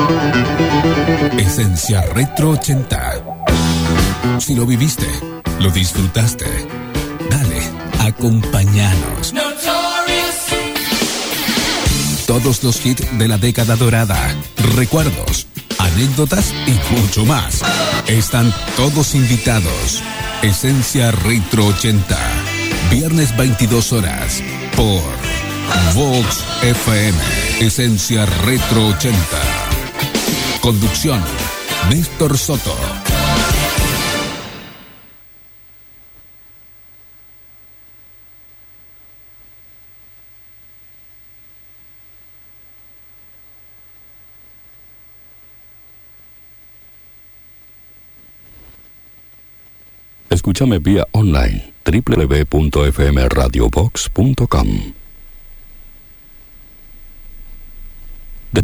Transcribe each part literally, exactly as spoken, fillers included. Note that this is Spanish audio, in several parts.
Esencia Retro ochenta. Si lo viviste, lo disfrutaste, dale, acompáñanos. Todos los hits de la década dorada, recuerdos, anécdotas y mucho más. Están todos invitados. Esencia Retro ochenta. Viernes veintidós horas por Vox F M. Esencia Retro ochenta. Conducción, Néstor Soto. Escúchame vía online doble u doble u doble u punto f m radio vox punto com. De-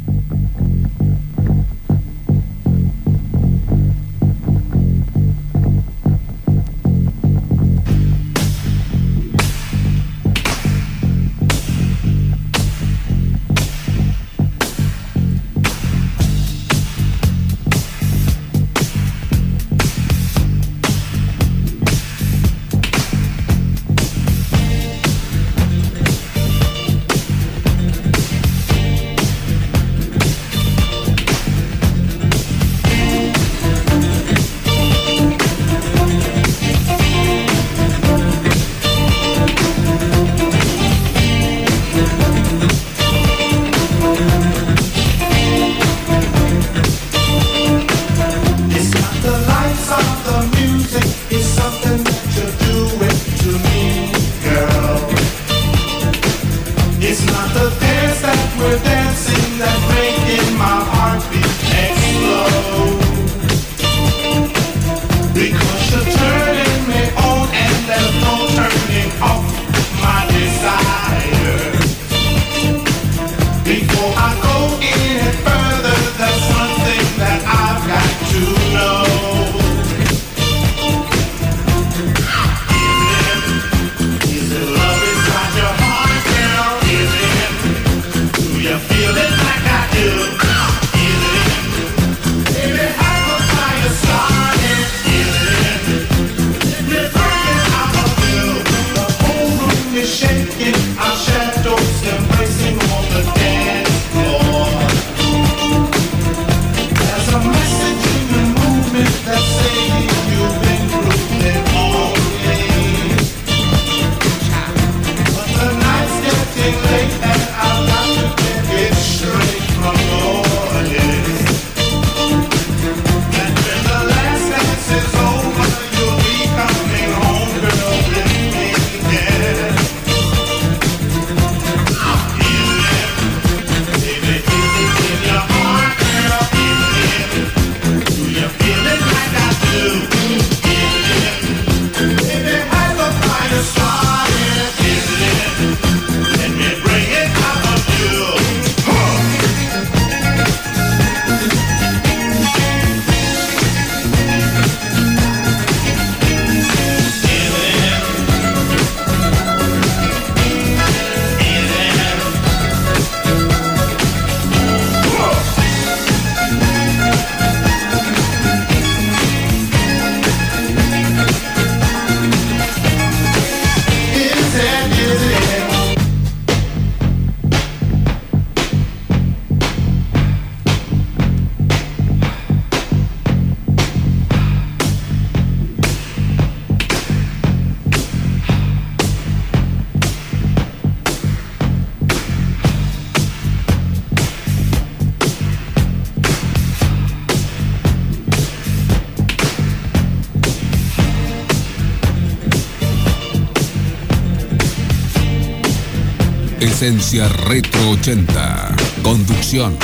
Esencia Retro ochenta. Conducción,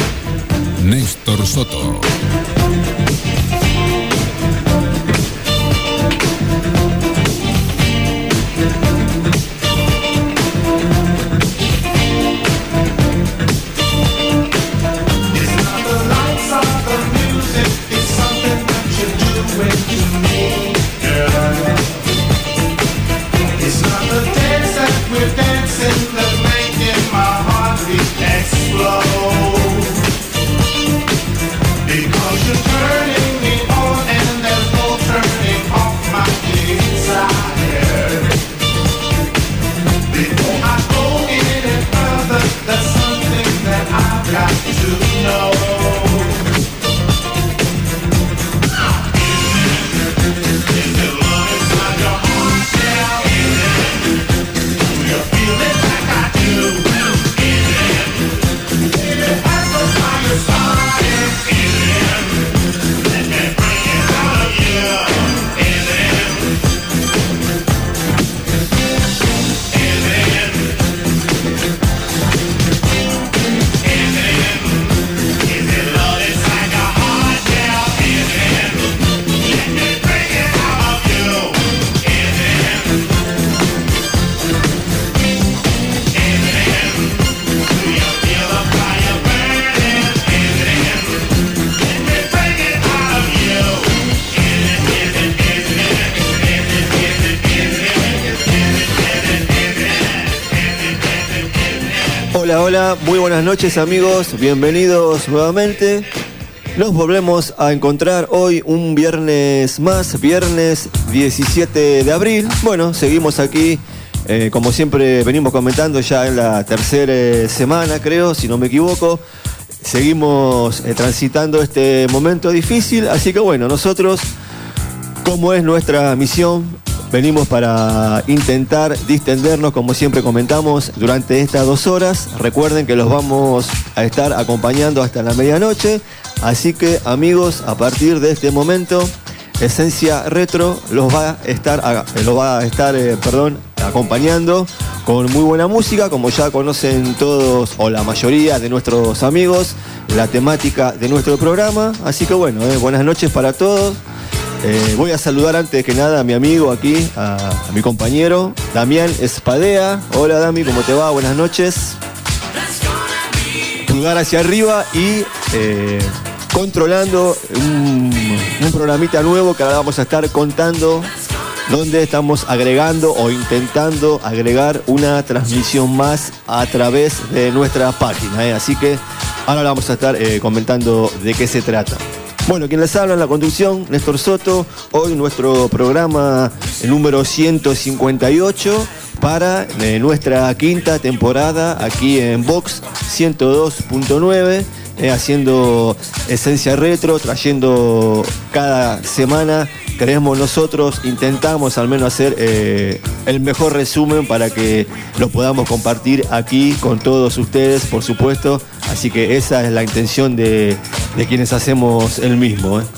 Néstor Soto. Dancing, but making my heart beat explode. Hola, hola, muy buenas noches amigos, bienvenidos nuevamente. Nos volvemos a encontrar hoy un viernes más, viernes diecisiete de abril. Bueno, seguimos aquí, eh, como siempre venimos comentando, ya en la tercera eh, semana creo, si no me equivoco. Seguimos eh, transitando este momento difícil, así que bueno, nosotros, como es nuestra misión, venimos para intentar distendernos, como siempre comentamos, durante estas dos horas. Recuerden que los vamos a estar acompañando hasta la medianoche. Así que, amigos, a partir de este momento, Esencia Retro los va a estar, los va a estar eh, perdón, acompañando con muy buena música, como ya conocen todos o la mayoría de nuestros amigos, la temática de nuestro programa. Así que bueno, eh, buenas noches para todos. Eh, voy a saludar antes que nada a mi amigo aquí, a, a mi compañero, Damián Espadea. Hola Dami, ¿cómo te va? Buenas noches. Pulgar hacia arriba y eh, controlando un, un programita nuevo que ahora vamos a estar contando, donde estamos agregando o intentando agregar una transmisión más a través de nuestra página. Eh. Así que ahora vamos a estar eh, comentando de qué se trata. Bueno, quien les habla en la conducción, Néstor Soto. Hoy nuestro programa número ciento cincuenta y ocho para eh, nuestra quinta temporada aquí en Vox ciento dos punto nueve, eh, haciendo Esencia Retro, trayendo cada semana, creemos nosotros, intentamos al menos hacer eh, el mejor resumen para que lo podamos compartir aquí con todos ustedes, por supuesto. Así que esa es la intención de, de quienes hacemos el mismo, ¿eh?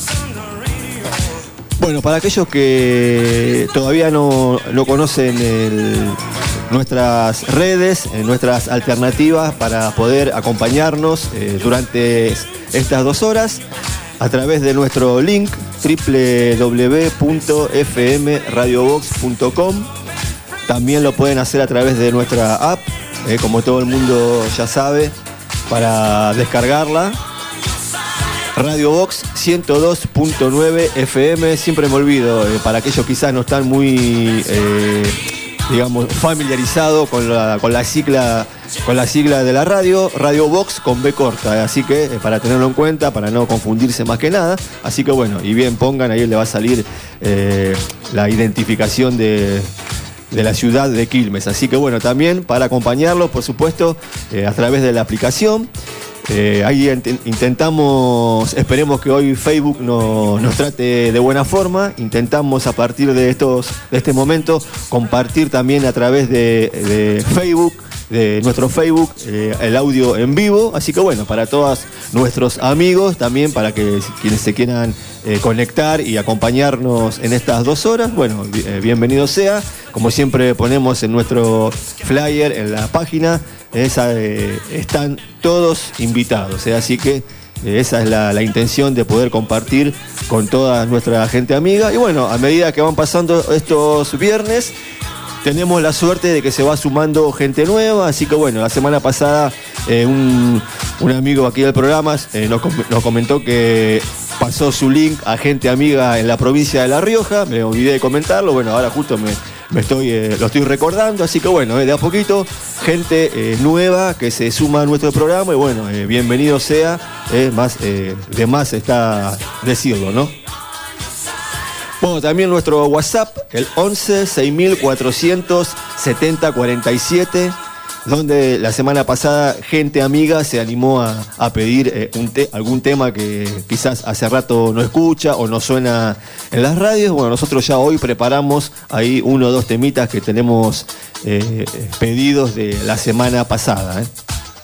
Bueno, para aquellos que todavía no, no conocen el, nuestras redes, nuestras alternativas para poder acompañarnos eh, durante estas dos horas, a través de nuestro link doble u doble u doble u punto f m radio box punto com. También lo pueden hacer a través de nuestra app, eh, como todo el mundo ya sabe, para descargarla. Radio Vox ciento dos punto nueve F M, siempre me olvido, eh, para aquellos quizás no están muy, eh, digamos, familiarizados con la, con la sigla, con la sigla de la radio, Radio Vox con B corta, eh, así que eh, para tenerlo en cuenta, para no confundirse más que nada. Así que bueno, y bien pongan, ahí le va a salir eh, la identificación de... de la ciudad de Quilmes. Así que bueno, también para acompañarlos, por supuesto, eh, a través de la aplicación. Eh, ahí int- intentamos, esperemos que hoy Facebook no, nos trate de buena forma. Intentamos a partir de estos, de este momento, compartir también a través de, de Facebook, de nuestro Facebook, eh, el audio en vivo. Así que bueno, para todos nuestros amigos, también para que quienes se quieran eh, conectar y acompañarnos en estas dos horas, bueno, eh, bienvenido sea. Como siempre ponemos en nuestro flyer, en la página, esa, eh, están todos invitados, ¿eh? Así que eh, esa es la, la intención de poder compartir con toda nuestra gente amiga. Y bueno, a medida que van pasando estos viernes, tenemos la suerte de que se va sumando gente nueva. Así que bueno, la semana pasada eh, un, un amigo aquí del programa eh, nos, nos comentó que pasó su link a gente amiga en la provincia de La Rioja. Me olvidé de comentarlo, bueno, ahora justo me... Me estoy, eh, lo estoy recordando, así que bueno, eh, de a poquito, gente eh, nueva que se suma a nuestro programa y bueno, eh, bienvenido sea, eh, más, eh, de más está decirlo, ¿no? Bueno, también nuestro WhatsApp, el once seis mil cuatrocientos setenta cuarenta y siete, donde la semana pasada gente amiga se animó a, a pedir eh, un te, algún tema que quizás hace rato no escucha o no suena en las radios. Bueno, nosotros ya hoy preparamos ahí uno o dos temitas que tenemos eh, pedidos de la semana pasada, ¿eh?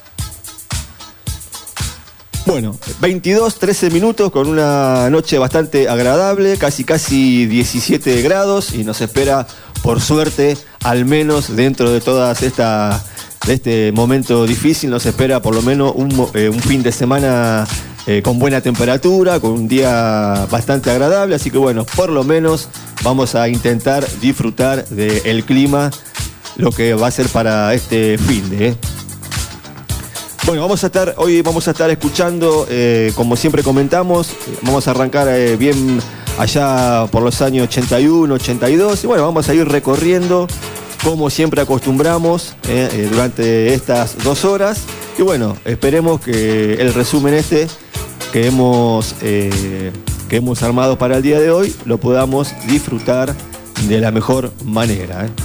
Bueno, veintidós, trece minutos con una noche bastante agradable, casi casi diecisiete grados, y nos espera, por suerte, al menos dentro de todas estas... de este momento difícil, nos espera por lo menos un, eh, un fin de semana eh, con buena temperatura, con un día bastante agradable. Así que bueno, por lo menos vamos a intentar disfrutar del clima, lo que va a ser para este fin de... ¿eh? Bueno, vamos a estar, hoy vamos a estar escuchando, eh, como siempre comentamos, vamos a arrancar eh, bien allá por los años ochenta y uno, ochenta y dos, y bueno, vamos a ir recorriendo como siempre acostumbramos eh, eh, durante estas dos horas. Y bueno, esperemos que el resumen este que hemos, eh, que hemos armado para el día de hoy lo podamos disfrutar de la mejor manera. ¿eh?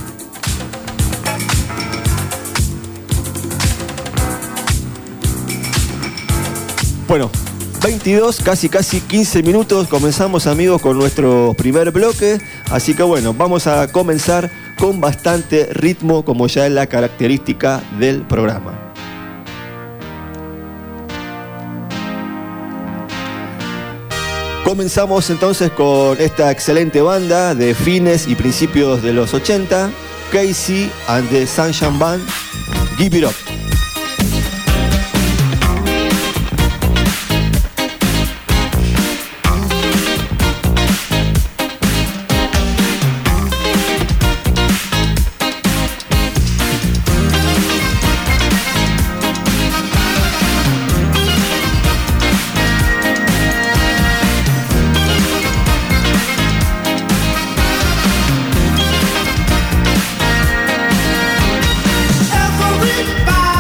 Bueno, veintidós, casi casi quince minutos, comenzamos amigos con nuestro primer bloque, así que bueno, vamos a comenzar con bastante ritmo como ya es la característica del programa. Comenzamos entonces con esta excelente banda de fines y principios de los ochenta, Casey and the Sunshine Band, Give It Up. Everybody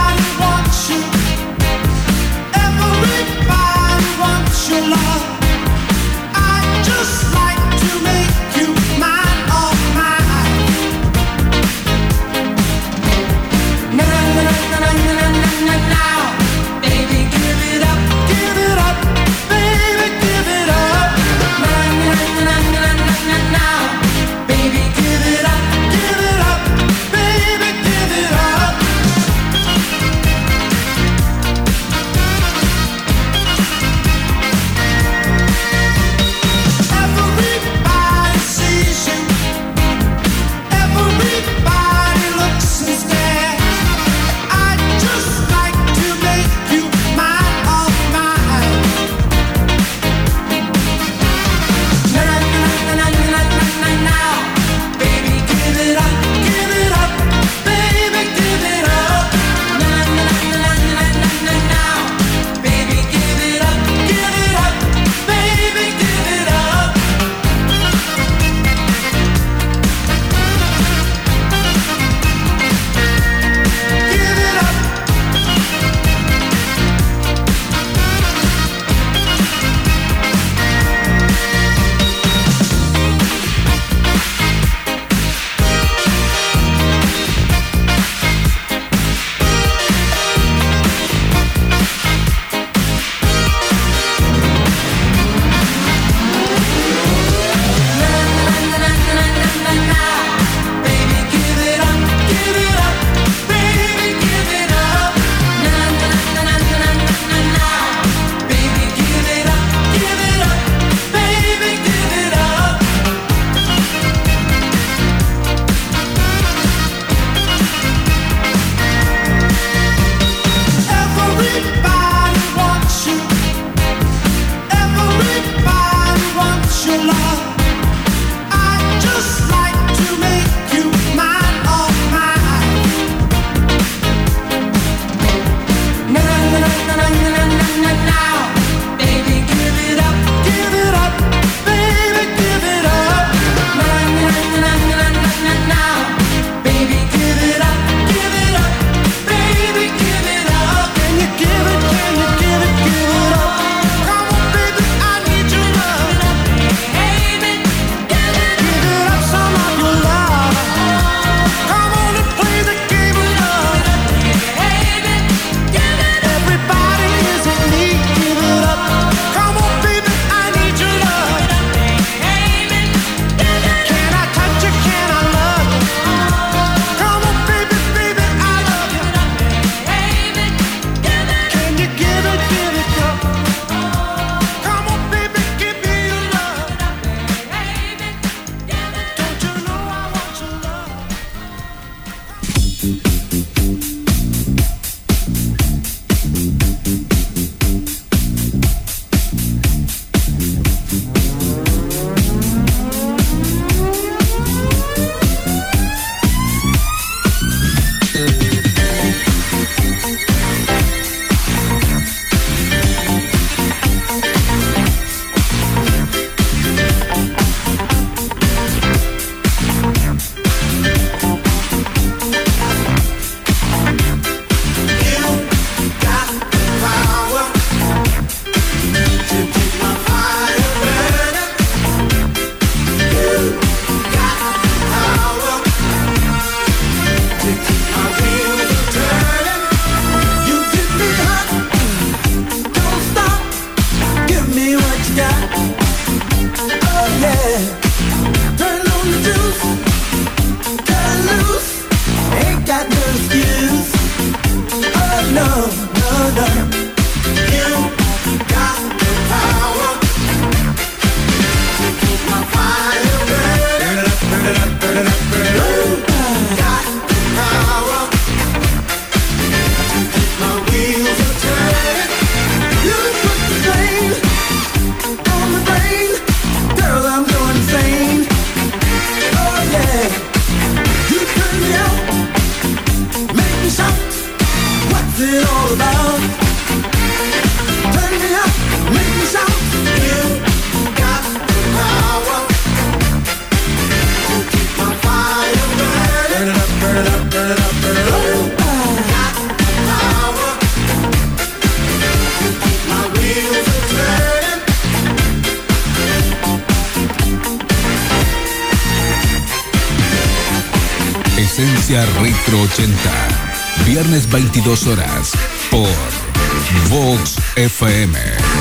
Esencia Retro ochenta. Viernes veintidós horas por Vox F M.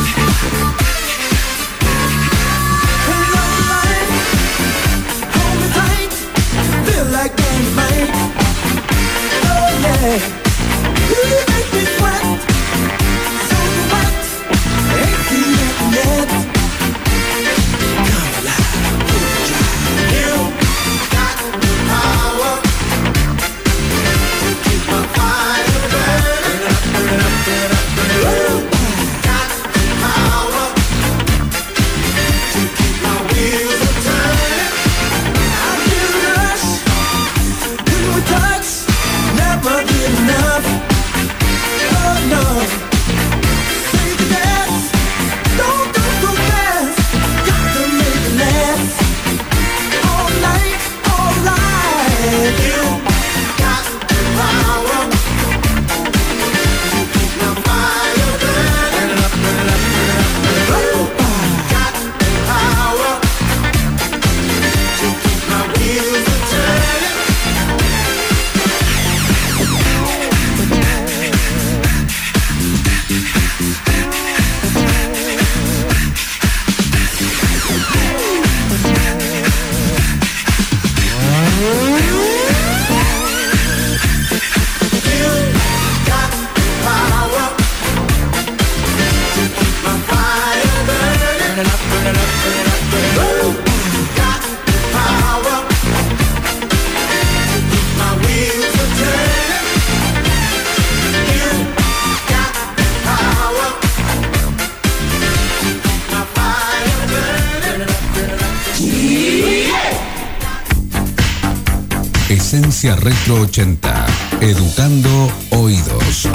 Esencia Retro ochenta. Educando oídos.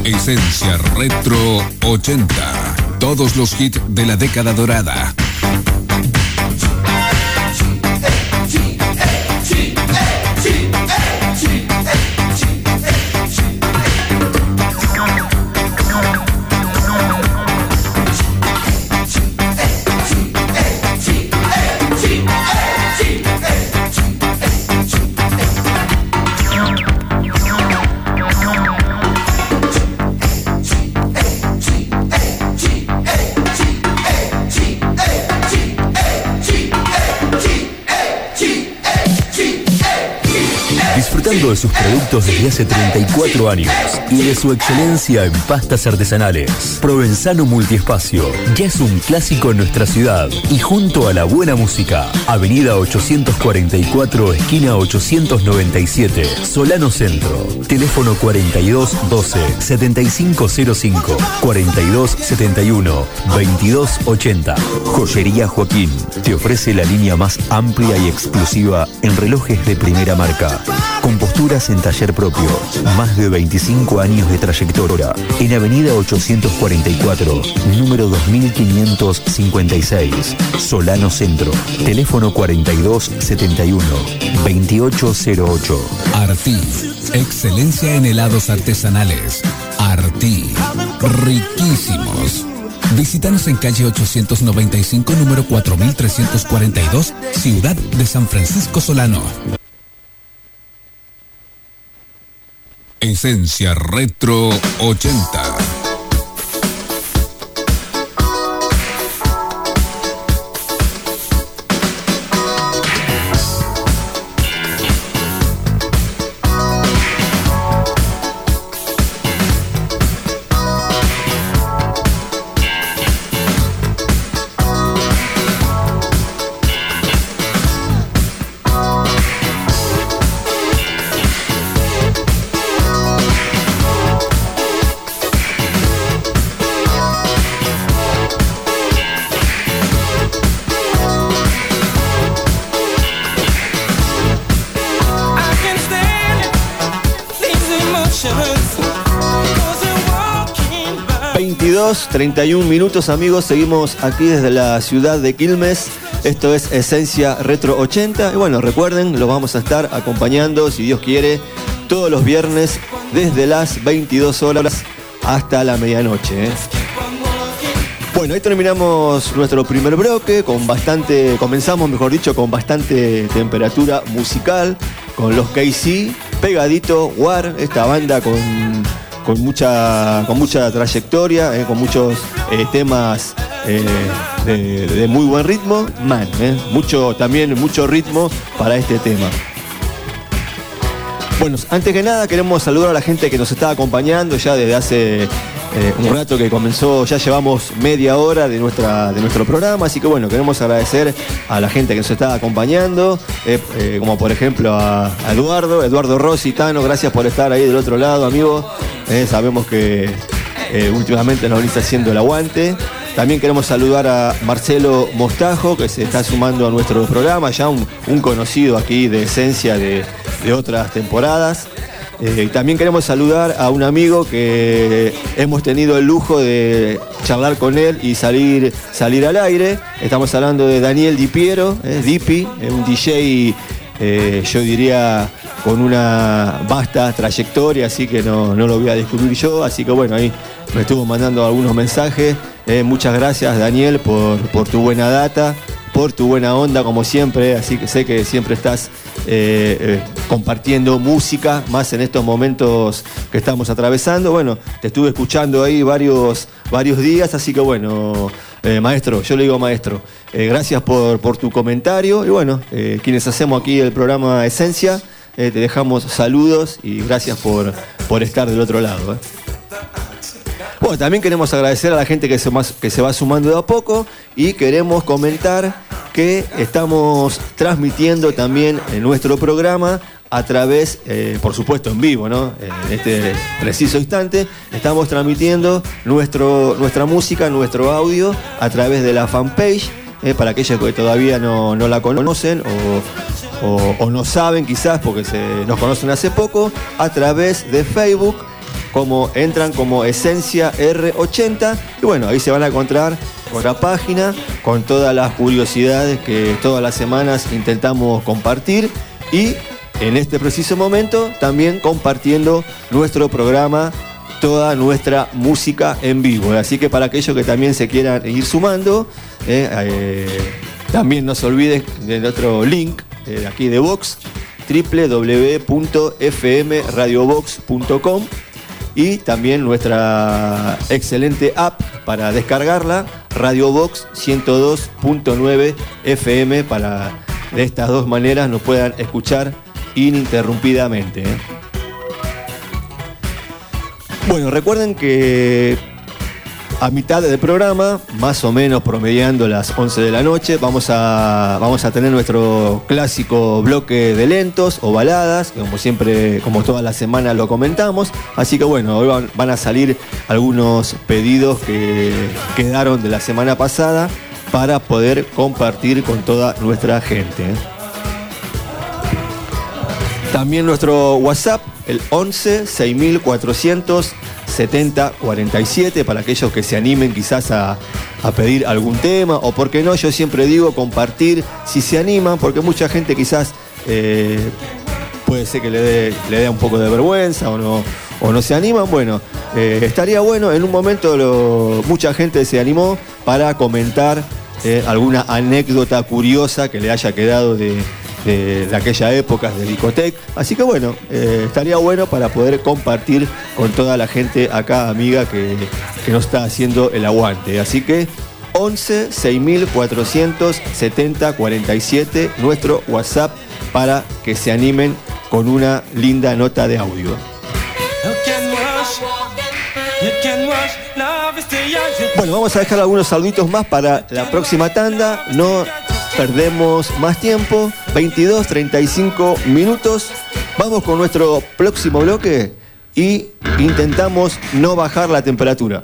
Esencia Retro ochenta. Todos los hits de la década dorada. Disfrutando de sus productos desde hace treinta y cuatro años y de su excelencia en pastas artesanales. Provenzano Multiespacio ya es un clásico en nuestra ciudad y junto a la buena música. Avenida ochocientos cuarenta y cuatro, esquina ochocientos noventa y siete, Solano Centro. Teléfono cuarenta y dos doce, setenta y cinco cero cinco, cuarenta y dos setenta y uno, veintidós ochenta. Joyería Joaquín te ofrece la línea más amplia y exclusiva en relojes de primera marca. Con posturas en taller propio, más de veinticinco años de trayectoria. En Avenida ochocientos cuarenta y cuatro, número dos mil quinientos cincuenta y seis, Solano Centro. Teléfono cuarenta y dos setenta y uno, veintiocho cero ocho. Artí, excelencia en helados artesanales. Artí, riquísimos. Visítanos en calle ochocientos noventa y cinco, número cuatro mil trescientos cuarenta y dos, Ciudad de San Francisco Solano. Esencia Retro ochenta. treinta y un minutos, amigos. Seguimos aquí desde la ciudad de Quilmes. Esto es Esencia Retro ochenta. Y bueno, recuerden, los vamos a estar acompañando, si Dios quiere, todos los viernes desde las veintidós horas hasta la medianoche, ¿eh? Bueno, ahí terminamos nuestro primer bloque con bastante, comenzamos mejor dicho, con bastante temperatura musical, con los K C, Pegadito, War, esta banda con... Con mucha, con mucha trayectoria, eh, con muchos eh, temas eh, de, de muy buen ritmo. Man, eh, mucho, también mucho ritmo para este tema. Bueno, antes que nada queremos saludar a la gente que nos está acompañando ya desde hace eh, un rato que comenzó, ya llevamos media hora de, nuestra, de nuestro programa, así que bueno, queremos agradecer a la gente que nos está acompañando, eh, eh, como por ejemplo a, a Eduardo, Eduardo Rossi, Tano, gracias por estar ahí del otro lado, amigo. Eh, sabemos que eh, últimamente nos venís haciendo el aguante. También queremos saludar a Marcelo Mostajo, que se está sumando a nuestro programa, ya un, un conocido aquí de Esencia de, de otras temporadas. Eh, también queremos saludar a un amigo que hemos tenido el lujo de charlar con él y salir, salir al aire. Estamos hablando de Daniel Di Piero, eh, Dipi, eh, un D J, eh, yo diría, con una vasta trayectoria, así que no, no lo voy a descubrir yo. Así que bueno, ahí me estuvo mandando algunos mensajes. Eh, muchas gracias, Daniel, por, por tu buena data, por tu buena onda, como siempre. Así que sé que siempre estás eh, eh, compartiendo música, más en estos momentos que estamos atravesando. Bueno, te estuve escuchando ahí varios, varios días, así que bueno, eh, maestro, yo le digo maestro, eh, gracias por, por tu comentario. Y bueno, eh, quienes hacemos aquí el programa Esencia, Eh, te dejamos saludos y gracias por, por estar del otro lado, ¿eh? Bueno, también queremos agradecer a la gente que se, más, que se va sumando de a poco y queremos comentar que estamos transmitiendo también en nuestro programa a través, eh, por supuesto en vivo, ¿no? En este preciso instante estamos transmitiendo nuestro, nuestra música, nuestro audio a través de la fanpage, eh, para aquellos que todavía no, no la conocen o, o, o no saben quizás porque se, nos conocen hace poco, a través de Facebook, como entran como Esencia R ochenta y bueno, ahí se van a encontrar con la página, con todas las curiosidades que todas las semanas intentamos compartir y en este preciso momento también compartiendo nuestro programa, toda nuestra música en vivo. Así que para aquellos que también se quieran ir sumando, eh, eh, también no se olviden de nuestro link eh, aquí de Vox, doble u doble u doble u punto f m radio vox punto com y también nuestra excelente app para descargarla, Radio Vox ciento dos punto nueve F M, para de estas dos maneras nos puedan escuchar ininterrumpidamente. ¿eh? Bueno, recuerden que a mitad del programa, más o menos promediando las once de la noche, vamos a, vamos a tener nuestro clásico bloque de lentos o baladas, que como siempre, como toda la semana lo comentamos. Así que bueno, hoy van, van a salir algunos pedidos que quedaron de la semana pasada para poder compartir con toda nuestra gente. También nuestro WhatsApp, el once seis mil cuatrocientos setenta cuarenta y siete, para aquellos que se animen quizás a, a pedir algún tema, o por qué no, yo siempre digo compartir si se animan, porque mucha gente quizás eh, puede ser que le dé le dé un poco de vergüenza o no, o no se animan. Bueno, eh, estaría bueno, en un momento lo, mucha gente se animó para comentar eh, alguna anécdota curiosa que le haya quedado de De, de aquella época de discoteca, así que bueno, eh, estaría bueno para poder compartir con toda la gente acá amiga que, que nos está haciendo el aguante. Así que once seis mil cuatrocientos setenta cuarenta y siete, nuestro WhatsApp, para que se animen con una linda nota de audio. Bueno, vamos a dejar algunos saluditos más para la próxima tanda. No perdemos más tiempo, veintidós treinta y cinco minutos. Vamos con nuestro próximo bloque y intentamos no bajar la temperatura.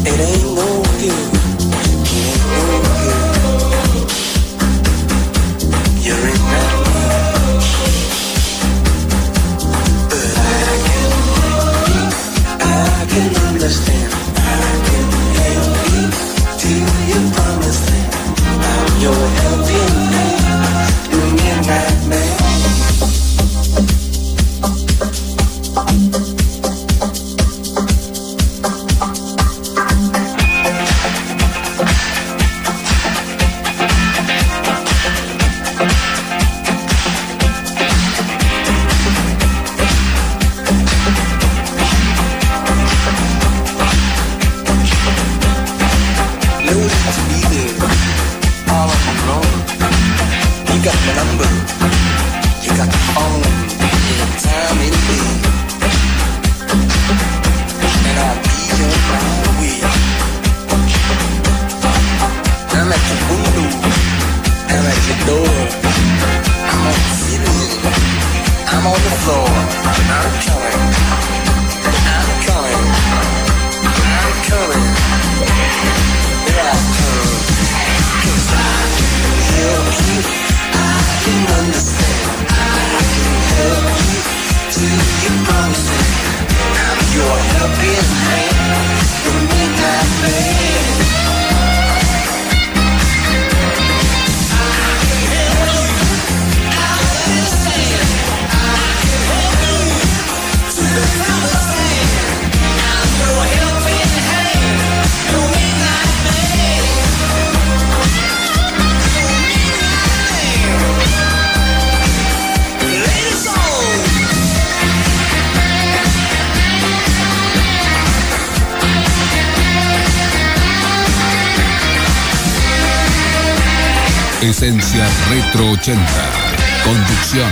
Esencia Retro ochenta. Conducción: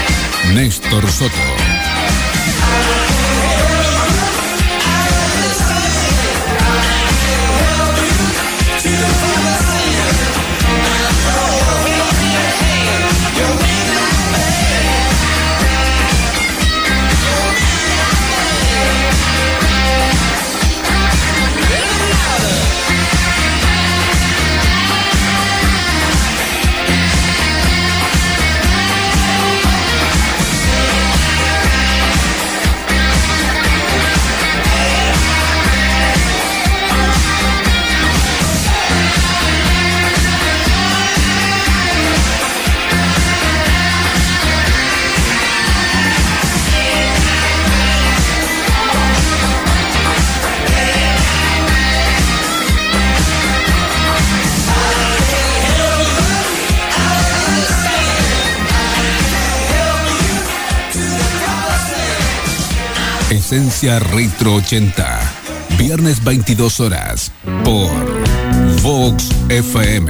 Néstor Soto. Esencia Retro ochenta. Viernes veintidós horas por Vox F M.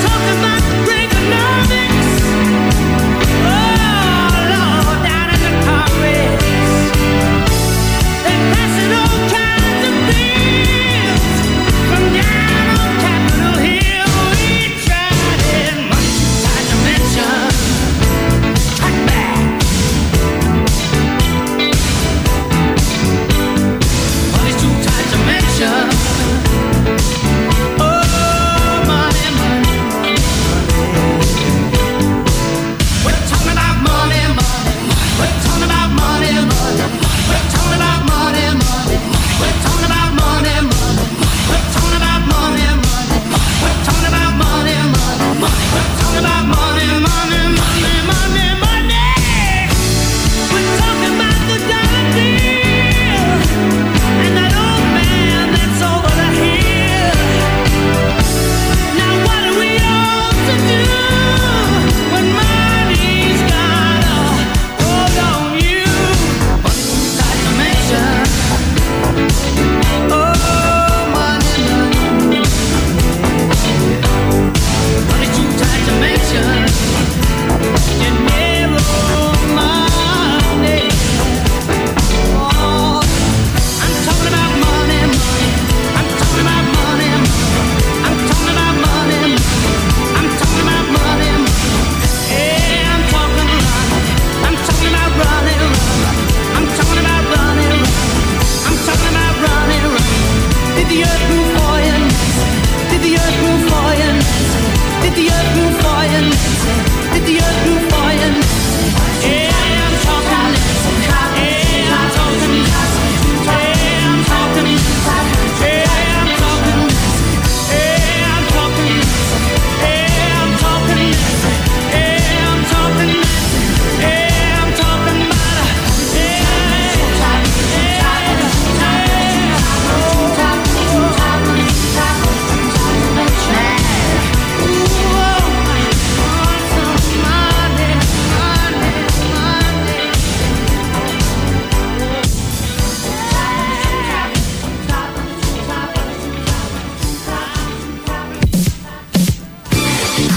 Down in the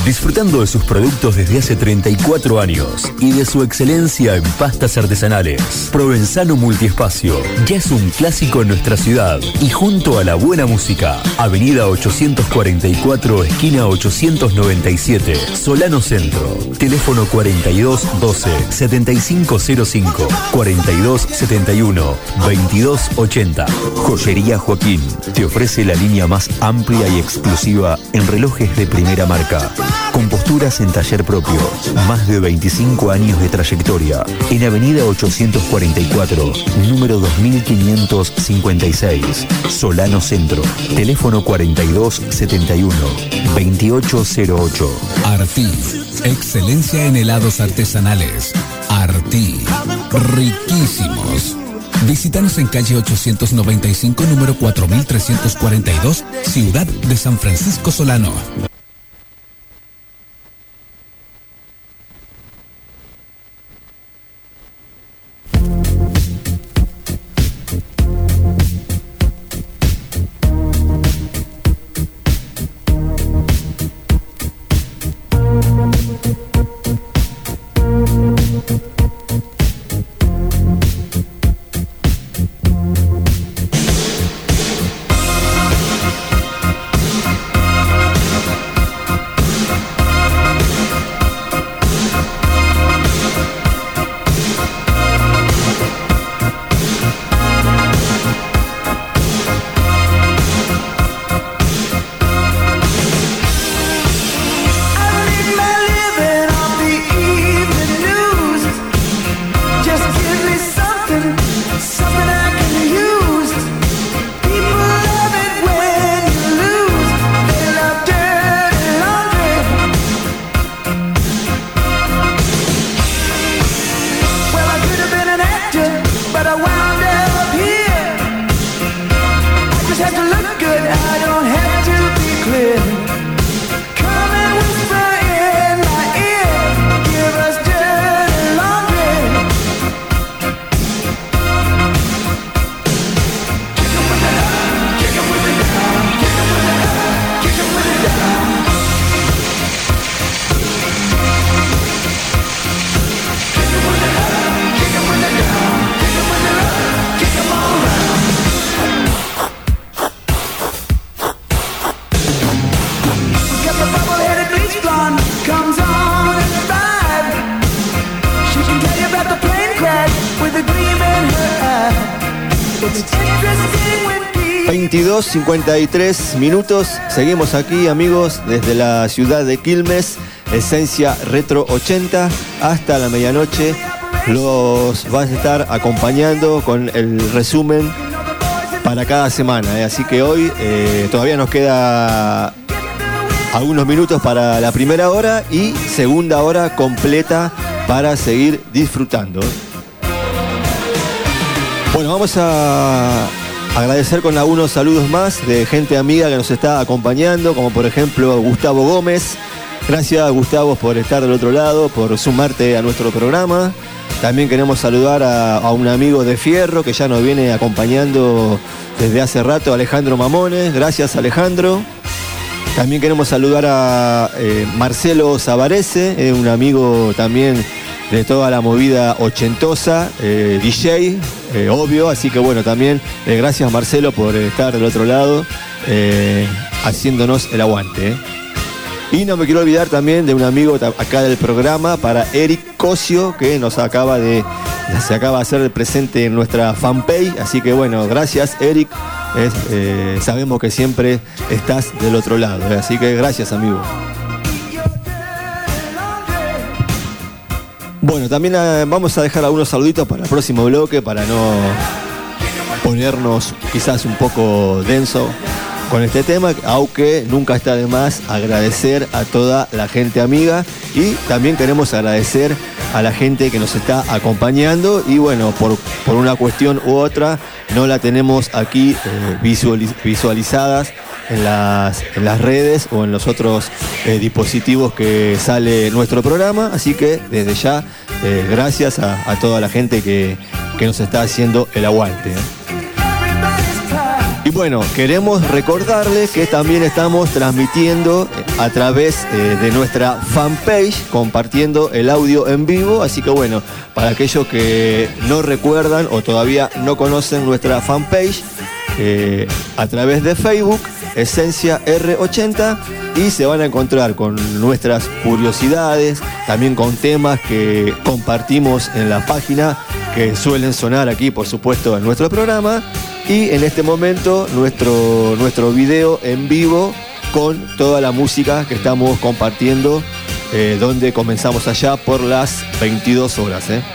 disfrutando de sus productos desde hace treinta y cuatro años y de su excelencia en pastas artesanales. Provenzano Multiespacio ya es un clásico en nuestra ciudad y junto a la buena música. Avenida ochocientos cuarenta y cuatro, esquina ochocientos noventa y siete, Solano Centro. Teléfono cuarenta y dos doce, setenta y cinco cero cinco, cuarenta y dos setenta y uno, veintidós ochenta. Joyería Joaquín te ofrece la línea más amplia y exclusiva en relojes de primera marca, con posturas en taller propio, más de veinticinco años de trayectoria. En Avenida ochocientos cuarenta y cuatro, número dos mil quinientos cincuenta y seis, Solano Centro. Teléfono cuarenta y dos setenta y uno, veintiocho cero ocho. Artí, excelencia en helados artesanales. Artí, riquísimos. Visítanos en calle ochocientos noventa y cinco, número cuatro mil trescientos cuarenta y dos, Ciudad de San Francisco Solano. veintidós cincuenta y tres minutos, seguimos aquí amigos desde la ciudad de Quilmes, Esencia Retro ochenta, hasta la medianoche. Los vas a estar acompañando con el resumen para cada semana, ¿eh? Así que hoy eh, todavía nos queda algunos minutos para la primera hora y segunda hora completa para seguir disfrutando. Bueno, vamos a agradecer con algunos saludos más de gente amiga que nos está acompañando, como por ejemplo Gustavo Gómez. Gracias, Gustavo, por estar del otro lado, por sumarte a nuestro programa. También queremos saludar a, a un amigo de Fierro que ya nos viene acompañando desde hace rato, Alejandro Mamones. Gracias, Alejandro. También queremos saludar a eh, Marcelo Zavarese, eh, un amigo también de toda la movida ochentosa, eh, D J, eh, obvio. Así que bueno, también eh, gracias, Marcelo, por estar del otro lado, eh, haciéndonos el aguante. Eh. Y no me quiero olvidar también de un amigo acá del programa, para Eric Cosio, que nos acaba de, se acaba de hacer presente en nuestra fanpage. Así que bueno, gracias, Eric. Es, eh, sabemos que siempre estás del otro lado, eh. Así que gracias, amigo. Bueno, también eh, vamos a dejar algunos saluditos para el próximo bloque, para no ponernos quizás un poco denso con este tema, aunque nunca está de más agradecer a toda la gente amiga, y también queremos agradecer a la gente que nos está acompañando y bueno, por, por una cuestión u otra no la tenemos aquí eh, visualiz- visualizadas en las, en las redes o en los otros eh, dispositivos que sale nuestro programa, así que desde ya eh, gracias a, a toda la gente que, que nos está haciendo el aguante, ¿eh? Y bueno, queremos recordarles que también estamos transmitiendo a través eh, de nuestra fanpage, compartiendo el audio en vivo. Así que bueno, para aquellos que no recuerdan o todavía no conocen nuestra fanpage, eh, a través de Facebook, Esencia R ochenta, y se van a encontrar con nuestras curiosidades, también con temas que compartimos en la página, que suelen sonar aquí, por supuesto, en nuestro programa. Y en este momento nuestro, nuestro video en vivo con toda la música que estamos compartiendo, eh, donde comenzamos allá por las veintidós horas. ¿eh?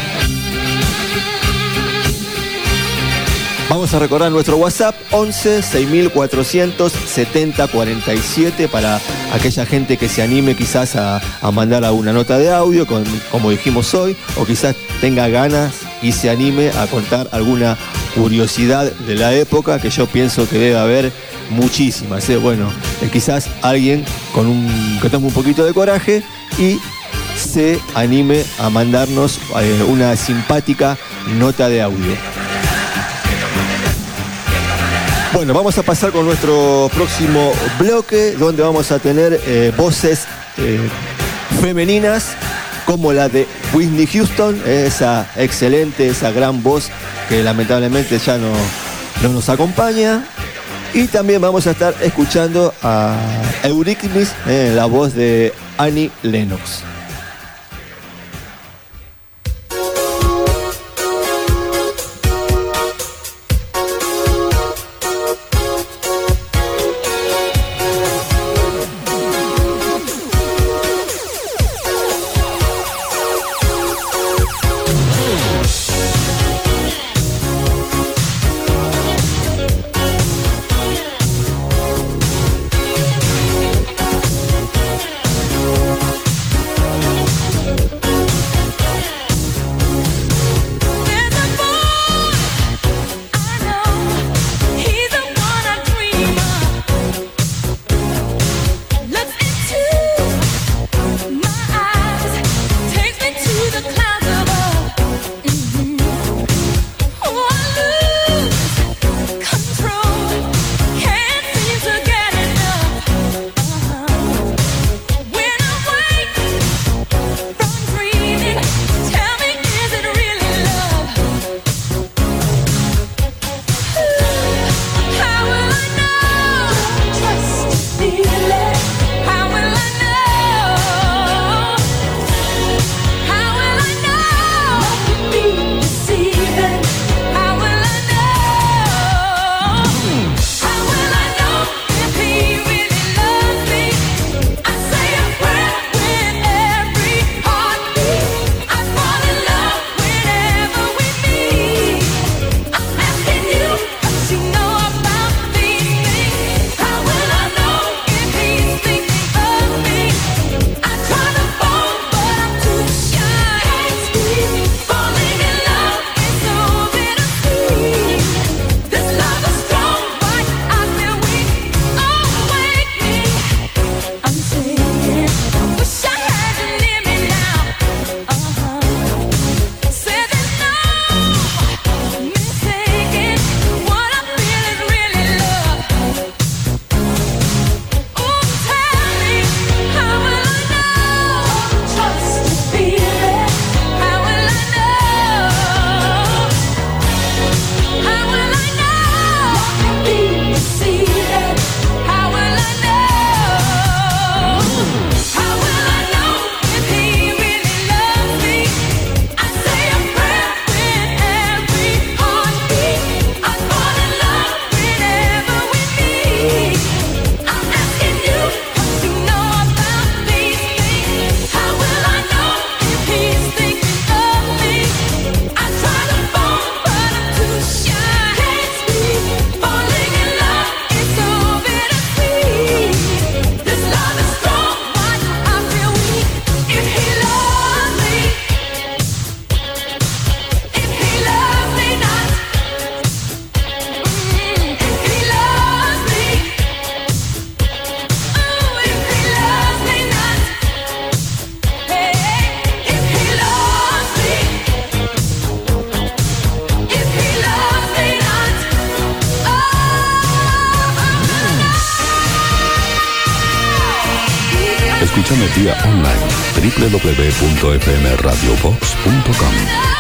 Vamos a recordar nuestro WhatsApp once seis mil cuatrocientos setenta cuarenta y siete para aquella gente que se anime quizás a, a mandar alguna nota de audio, con, como dijimos hoy, o quizás tenga ganas y se anime a contar alguna curiosidad de la época, que yo pienso que debe haber muchísimas. ¿eh? Bueno, eh, quizás alguien con un, que tome un poquito de coraje y se anime a mandarnos eh, una simpática nota de audio. Bueno, vamos a pasar con nuestro próximo bloque, donde vamos a tener eh, voces eh, femeninas, como la de Whitney Houston, esa excelente, esa gran voz que lamentablemente ya no, no nos acompaña. Y también vamos a estar escuchando a Eurythmics, eh, la voz de Annie Lennox. Vía online doble u doble u doble u punto f m radio box punto com.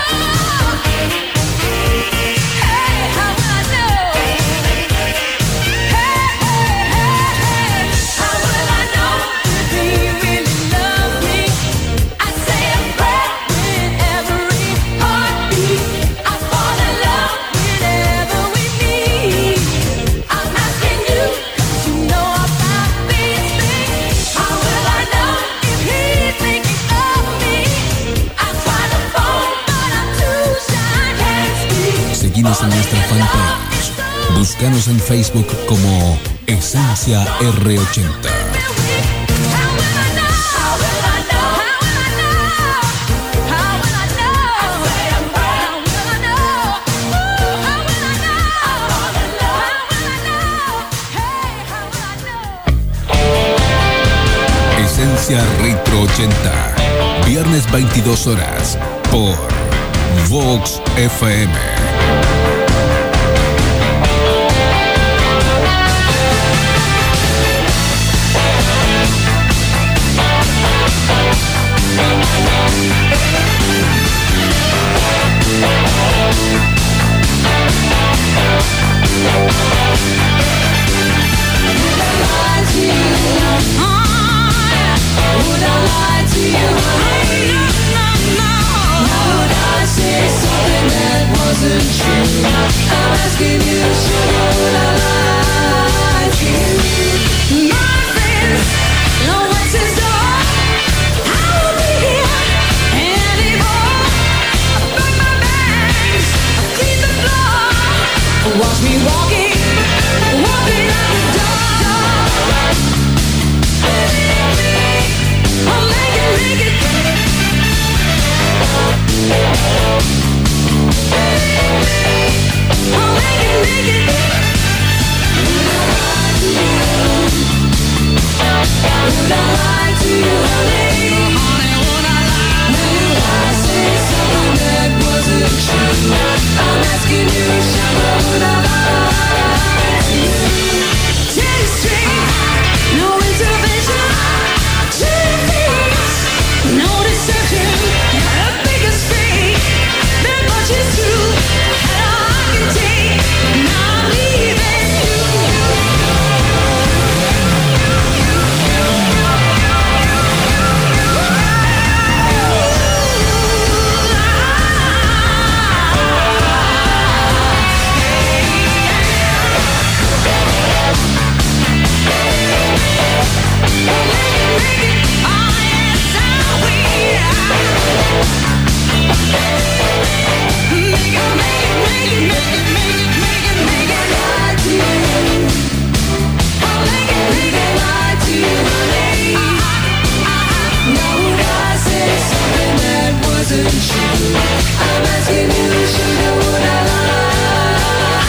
Seguinos en nuestra fanpage. Búscanos en Facebook como Esencia R ochenta. Esencia Retro ochenta. Viernes veintidós horas por Vox F M. Watch me walking, walking out the door. I'll make it, make it. I'll make it, make it. Would I lie to you, honey? Honey, would I lie? Would I say something that wasn't true? I'm asking you, sugar, would I lie to you? Tell you straight, no intervention. Tell you things, no deception. The biggest fake, that much is true. And all I can take, now I'm leaving you. I'm asking you, sugar, would I lie?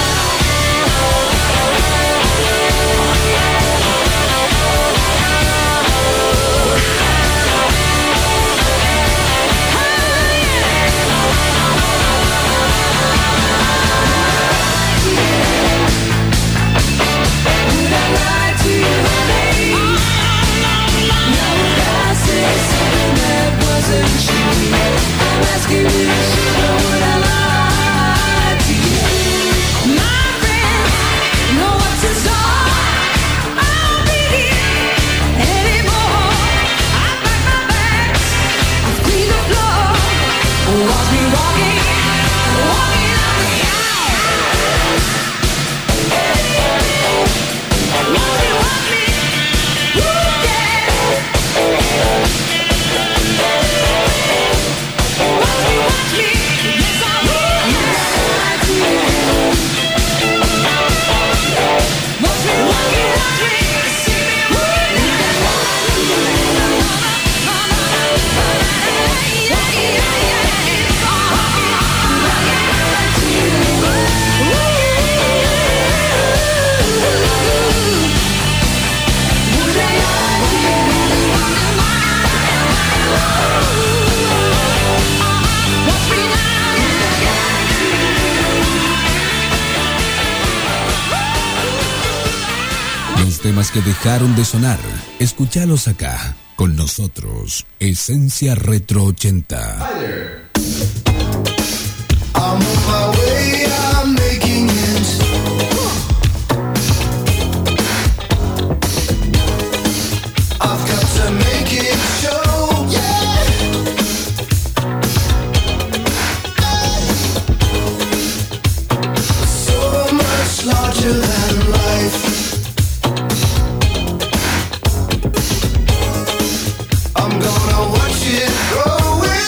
Would I lie to you, honey? Now would I say something that wasn't true? I'm asking you, sugar, would I lie to you? My friend, know what's in store. I won't be here anymore. I pack my bags, I clean the floor. Watch me walking, walking out the aisle. Watch me, watch me, ooh yeah. Watch me, watch me, yes I will. Lie to you. Watch me, watch me, watch me, see me Los temas que dejaron de sonar, escúchalos acá, Con nosotros, Esencia Retro ochenta. I'm on my way, I'm making it. I've got to make it show, yeah. So much larger than life. I'm gonna watch it grow in.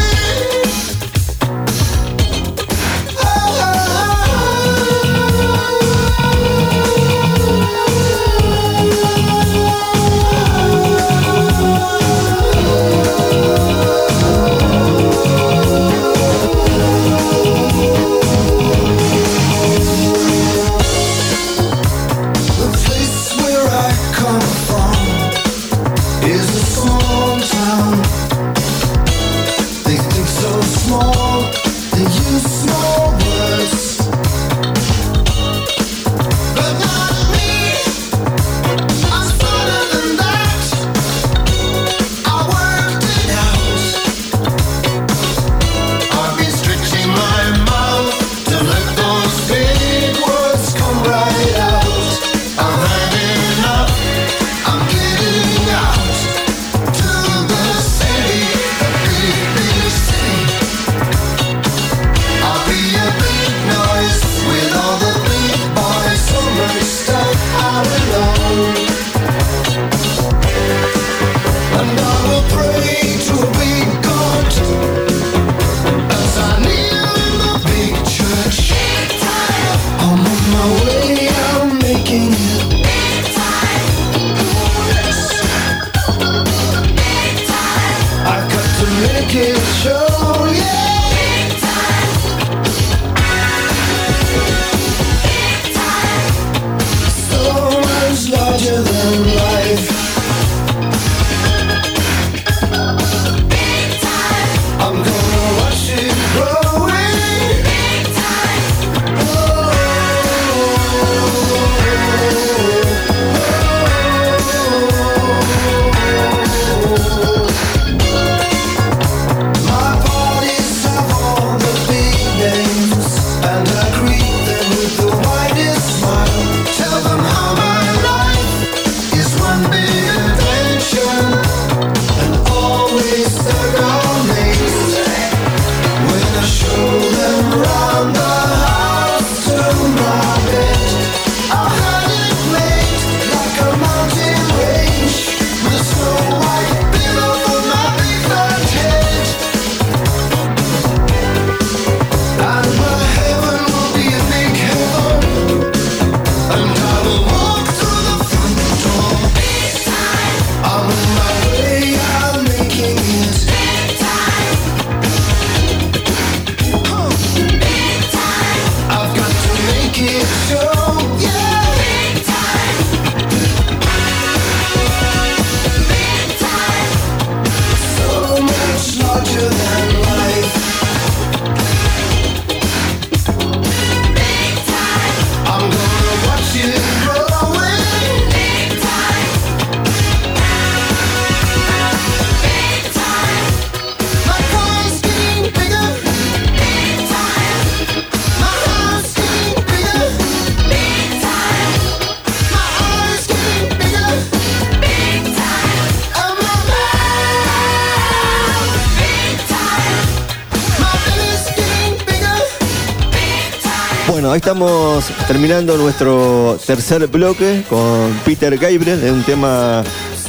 Bueno, ahí estamos terminando nuestro tercer bloque con Peter Gabriel, en un tema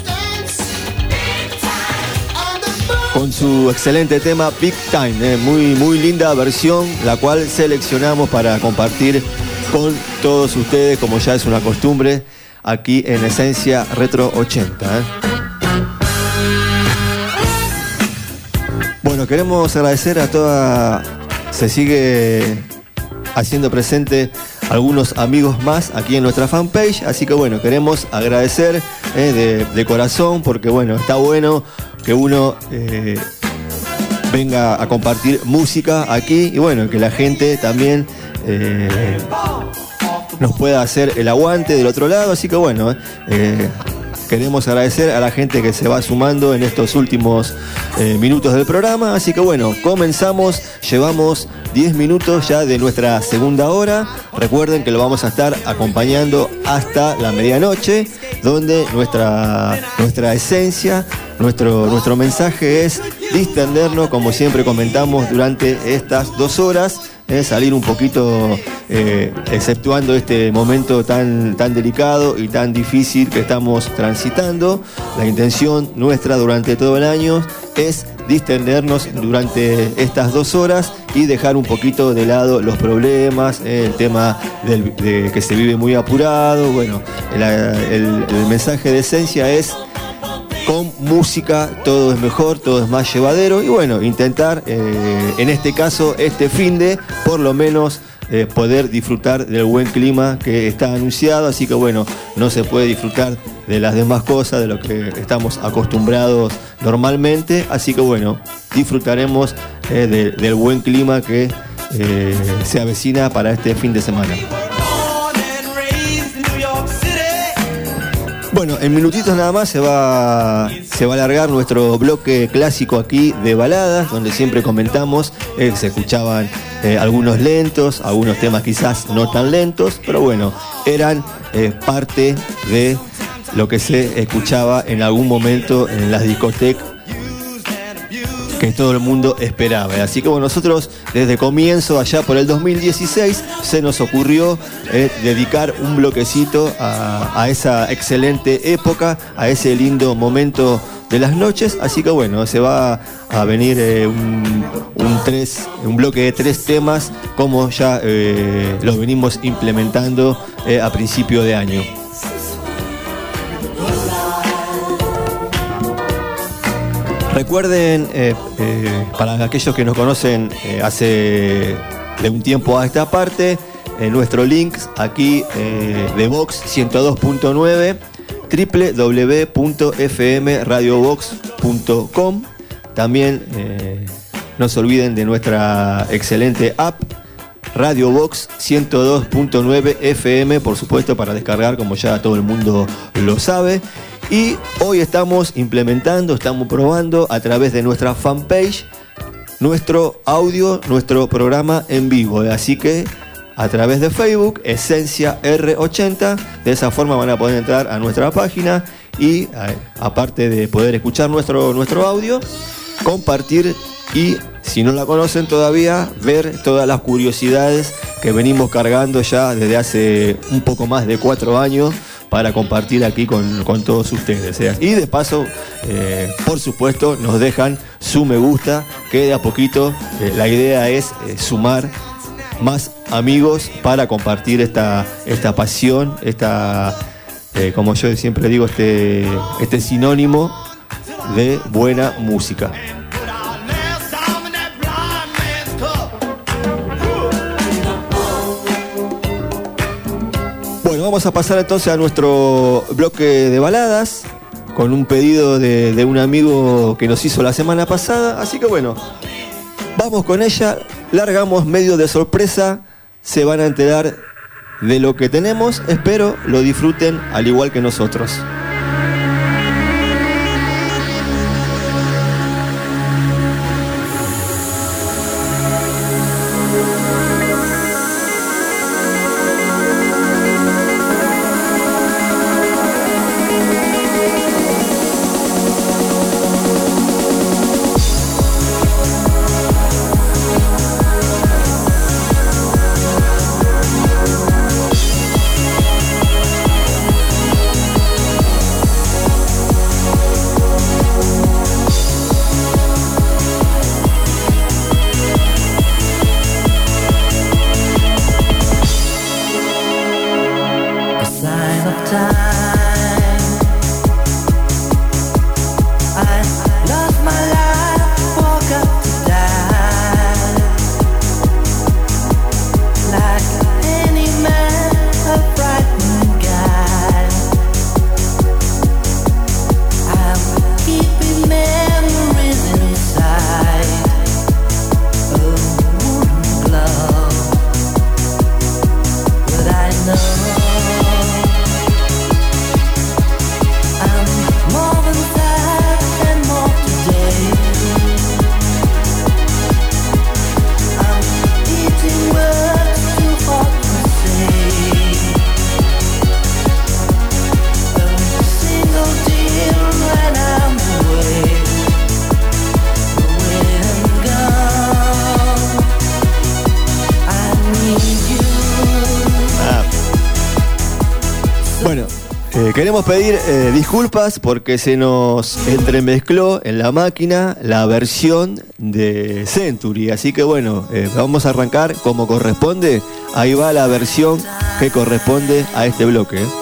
con su excelente tema Big Time, eh, muy, muy linda versión, la cual seleccionamos para compartir con todos ustedes, como ya es una costumbre, aquí en Esencia Retro ochenta. Eh. Bueno, queremos agradecer a toda... Se sigue haciendo presente algunos amigos más aquí en nuestra fanpage, así que bueno, queremos agradecer eh, de, de corazón, porque bueno, está bueno que uno eh, venga a compartir música aquí y bueno, que la gente también eh, nos pueda hacer el aguante del otro lado, así que bueno, eh, queremos agradecer a la gente que se va sumando en estos últimos eh, minutos del programa. Así que bueno, comenzamos, llevamos diez minutos ya de nuestra segunda hora. Recuerden que lo vamos a estar acompañando hasta la medianoche, donde nuestra, nuestra esencia, nuestro, nuestro mensaje es distendernos, como siempre comentamos, durante estas dos horas, eh, salir un poquito, eh, exceptuando este momento tan, tan delicado y tan difícil que estamos transitando. La intención nuestra durante todo el año es distendernos durante estas dos horas y dejar un poquito de lado los problemas, eh, el tema del, de que se vive muy apurado. Bueno, el, el, el mensaje de esencia es: con música todo es mejor, todo es más llevadero. Y bueno, intentar, eh, en este caso, este finde, por lo menos eh, poder disfrutar del buen clima que está anunciado. Así que bueno, no se puede disfrutar de las demás cosas, de lo que estamos acostumbrados normalmente. Así que bueno, disfrutaremos eh, de, del buen clima que eh, se avecina para este fin de semana. Bueno, en minutitos nada más se va, se va a alargar nuestro bloque clásico aquí de baladas, donde siempre comentamos, eh, se escuchaban eh, algunos lentos, algunos temas quizás no tan lentos, pero bueno, eran eh, parte de lo que se escuchaba en algún momento en las discotecas que todo el mundo esperaba. Así que bueno, nosotros desde comienzo, allá por el dos mil dieciséis, se nos ocurrió eh, dedicar un bloquecito a, a esa excelente época, a ese lindo momento de las noches. Así que bueno, se va a venir eh, un, un, tres, un bloque de tres temas, como ya eh, lo venimos implementando eh, a principio de año. Recuerden, eh, eh, para aquellos que nos conocen eh, hace de un tiempo a esta parte, eh, nuestro link aquí eh, de Vox ciento dos punto nueve, doble u doble u doble u punto f m radio vox punto com. También eh, no se olviden de nuestra excelente app Radio Vox ciento dos punto nueve F M, por supuesto, para descargar, como ya todo el mundo lo sabe. Y hoy estamos implementando, estamos probando a través de nuestra fanpage nuestro audio, nuestro programa en vivo. Así que a través de Facebook, Esencia R ochenta, de esa forma van a poder entrar a nuestra página y, aparte de poder escuchar nuestro, nuestro audio, compartir y, si no la conocen todavía, ver todas las curiosidades que venimos cargando ya desde hace un poco más de cuatro años para compartir aquí con, con todos ustedes, ¿eh? Y de paso, eh, por supuesto, nos dejan su me gusta, que de a poquito eh, la idea es eh, sumar más amigos para compartir esta, esta pasión, esta, eh, como yo siempre digo, este, este sinónimo de buena música. Bueno, vamos a pasar entonces a nuestro bloque de baladas con un pedido de, de un amigo que nos hizo la semana pasada. Así que bueno, vamos con ella, largamos medio de sorpresa, se van a enterar de lo que tenemos. Espero lo disfruten al igual que nosotros. know Bueno, eh, queremos pedir eh, disculpas porque se nos entremezcló en la máquina la versión de Century. Así que bueno, eh, vamos a arrancar como corresponde. Ahí va la versión que corresponde a este bloque. ¿eh?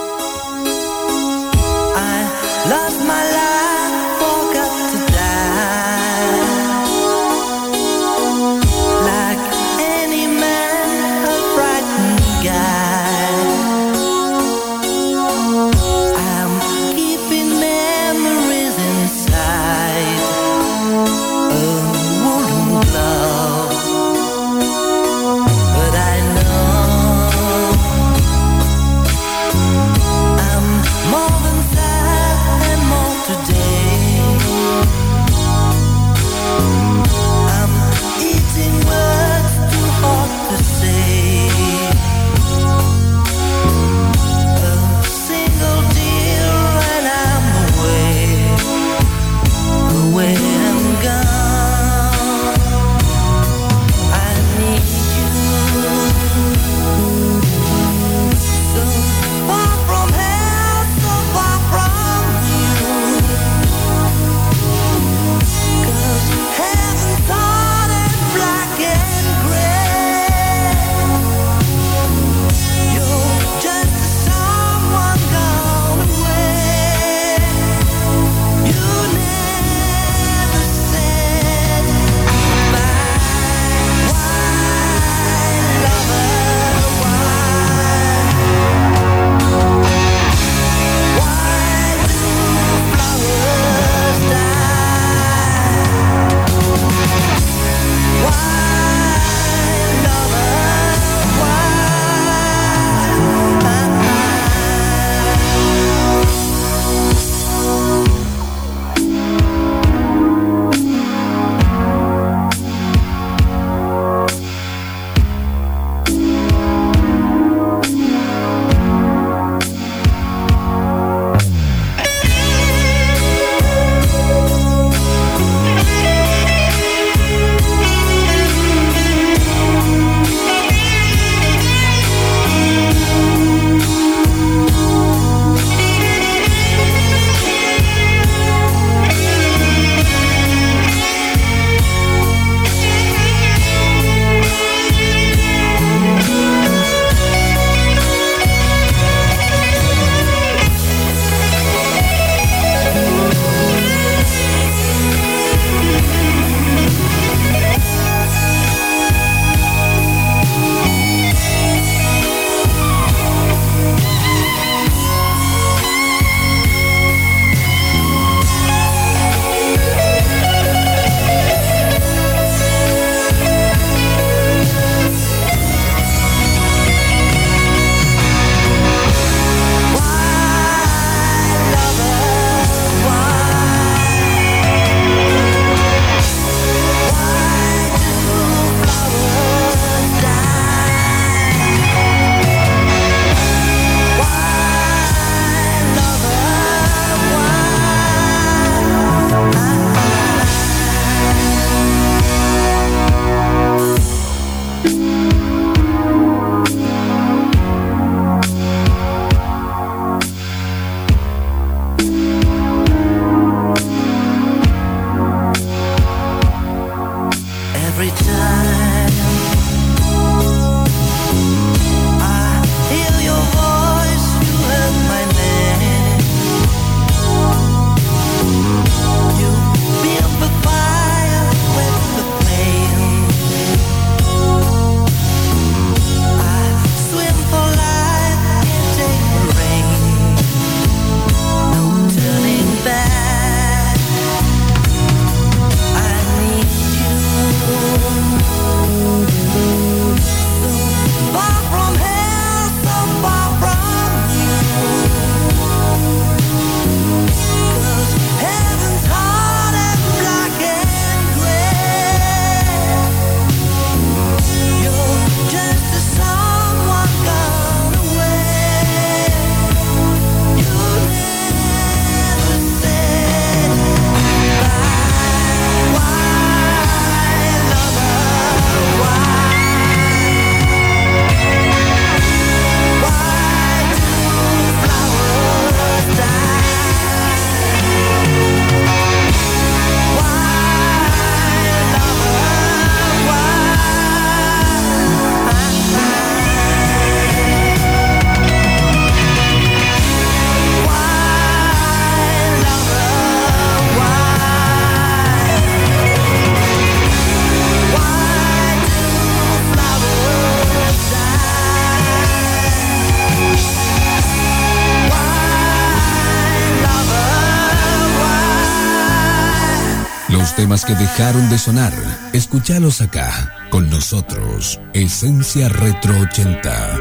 temas que dejaron de sonar, escúchalos acá, con nosotros, Esencia Retro ochenta.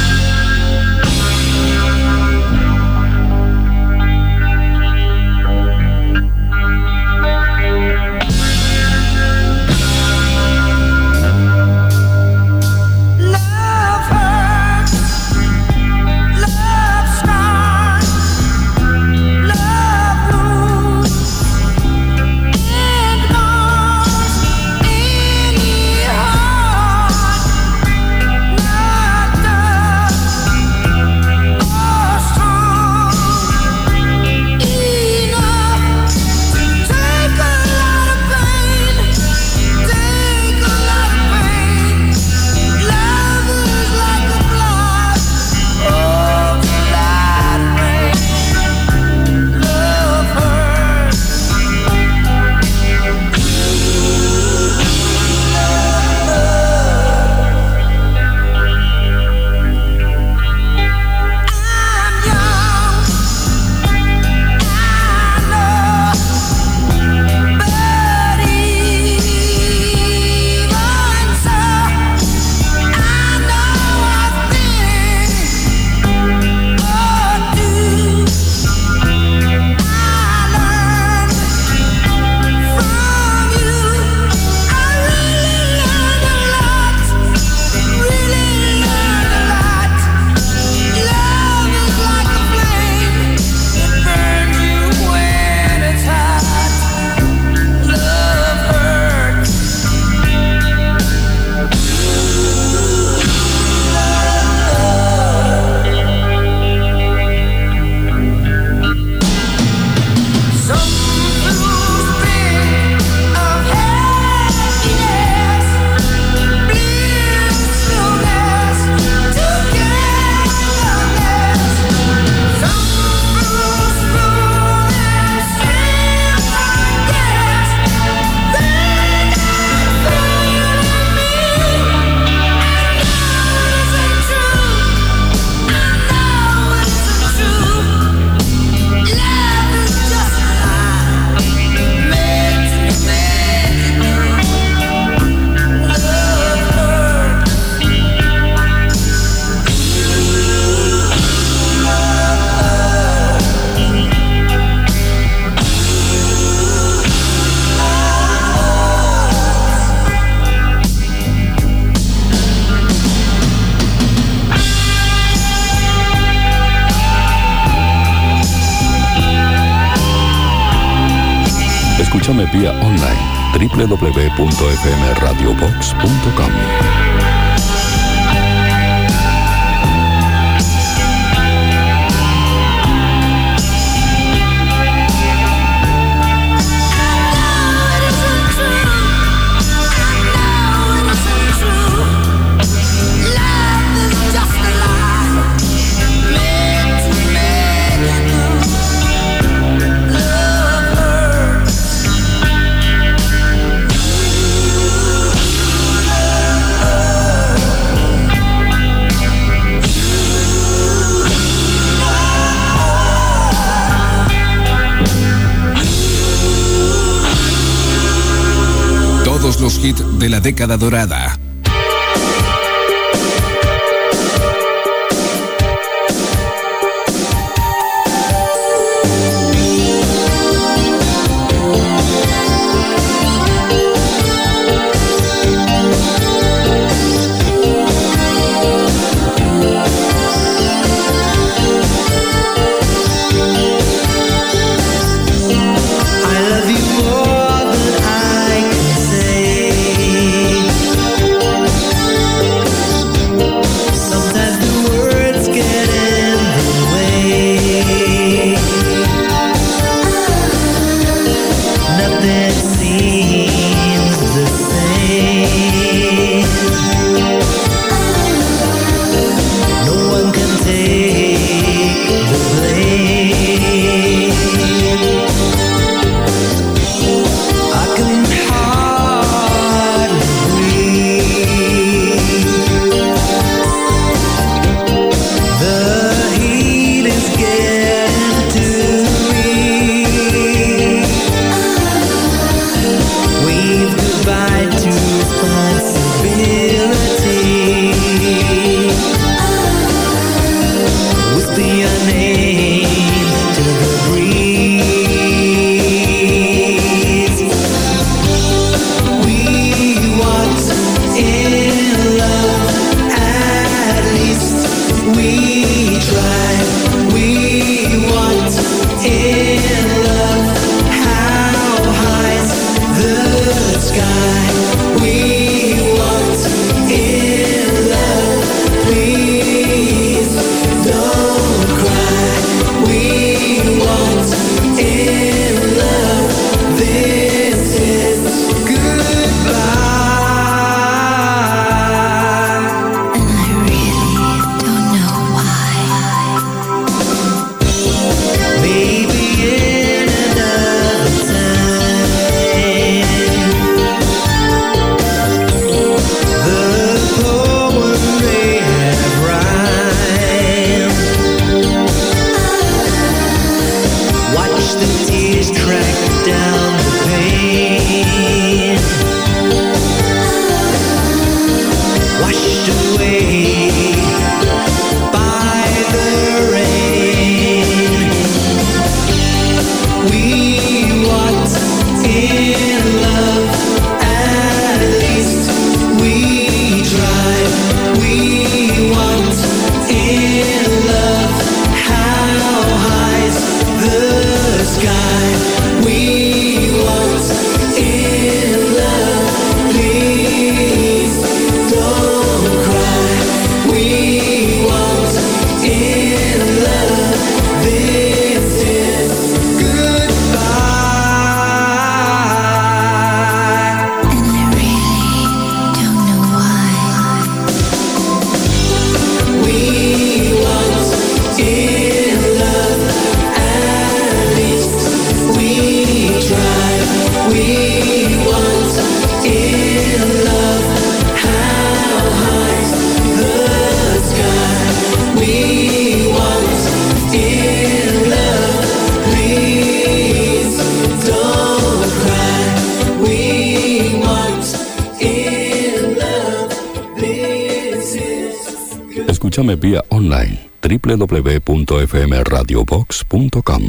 Escúchame vía online doble u doble u doble u punto f m radio box punto com. Los hits de la década dorada. I love you more than I can say. We try, we want in love. How high's the sky? We want in love. Please don't cry. We want in love. This is goodbye. Escúchame vía online doble u doble u doble u punto f m radio box punto com.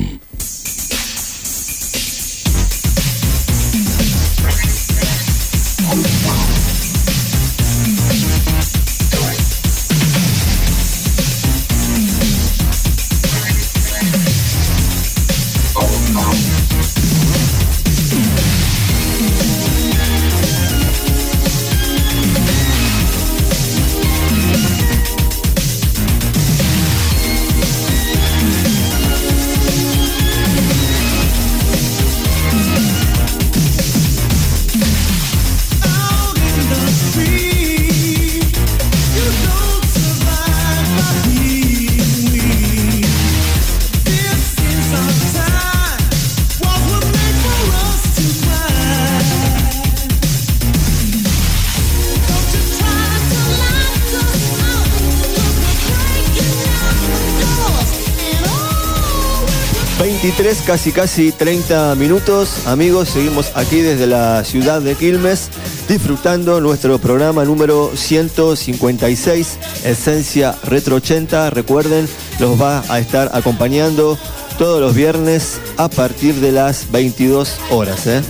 veintitrés, casi casi treinta minutos. Amigos, seguimos aquí desde la ciudad de Quilmes, disfrutando nuestro programa número ciento cincuenta y seis, Esencia Retro ochenta. Recuerden, los va a estar acompañando todos los viernes a partir de las veintidós horas, ¿eh?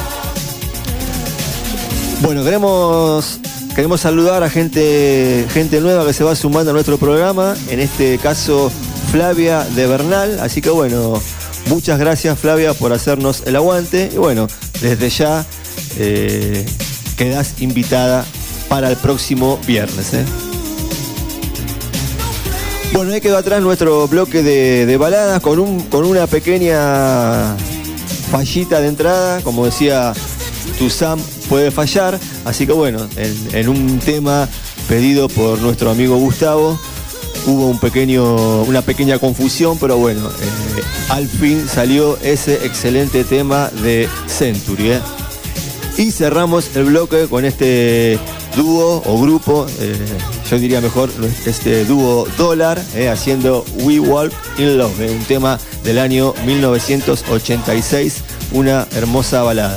Bueno, queremos, queremos saludar a gente, gente nueva que se va sumando a nuestro programa. En este caso, Flavia de Bernal. Así que bueno, muchas gracias, Flavia, por hacernos el aguante. Y bueno, desde ya eh, quedás invitada para el próximo viernes, ¿eh? Bueno, ahí quedó atrás nuestro bloque de, de baladas con, un, con una pequeña fallita de entrada. Como decía, tu Sam puede fallar. Así que bueno, en, en un tema pedido por nuestro amigo Gustavo, hubo un pequeño, una pequeña confusión, pero bueno, eh, al fin salió ese excelente tema de Century, ¿eh? Y cerramos el bloque con este dúo o grupo, eh, yo diría mejor este dúo Dólar, eh, haciendo We Walk in Love, eh, un tema del año mil novecientos ochenta y seis, una hermosa balada.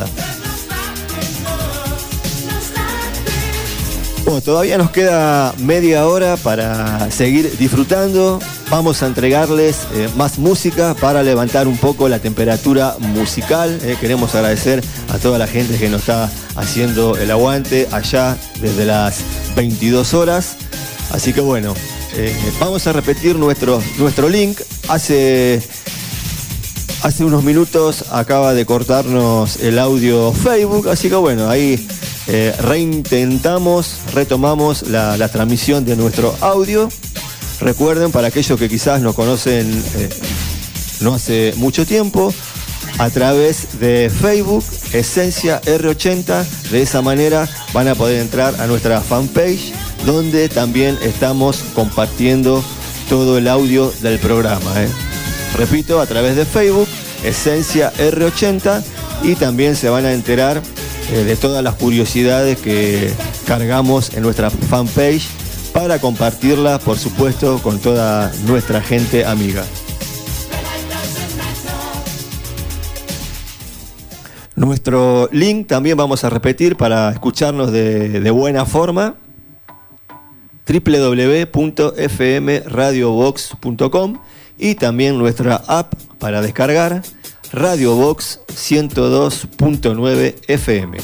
Bueno, todavía nos queda media hora para seguir disfrutando. Vamos a entregarles eh, más música para levantar un poco la temperatura musical. Eh, queremos agradecer a toda la gente que nos está haciendo el aguante allá desde las veintidós horas. Así que bueno, eh, vamos a repetir nuestro, nuestro link. Hace, hace unos minutos acaba de cortarnos el audio Facebook, así que bueno, ahí eh, reintentamos, retomamos la, la transmisión de nuestro audio. Recuerden, para aquellos que quizás nos conocen eh, no hace mucho tiempo, a través de Facebook, Esencia R ochenta, de esa manera van a poder entrar a nuestra fanpage, donde también estamos compartiendo todo el audio del programa, ¿eh? Repito, a través de Facebook, Esencia R ochenta, y también se van a enterar eh, de todas las curiosidades que cargamos en nuestra fanpage para compartirla, por supuesto, con toda nuestra gente amiga. Nuestro link también vamos a repetir para escucharnos de, de buena forma: doble u doble u doble u punto f m radio box punto com, y también nuestra app para descargar, Radio Box ciento dos punto nueve F M.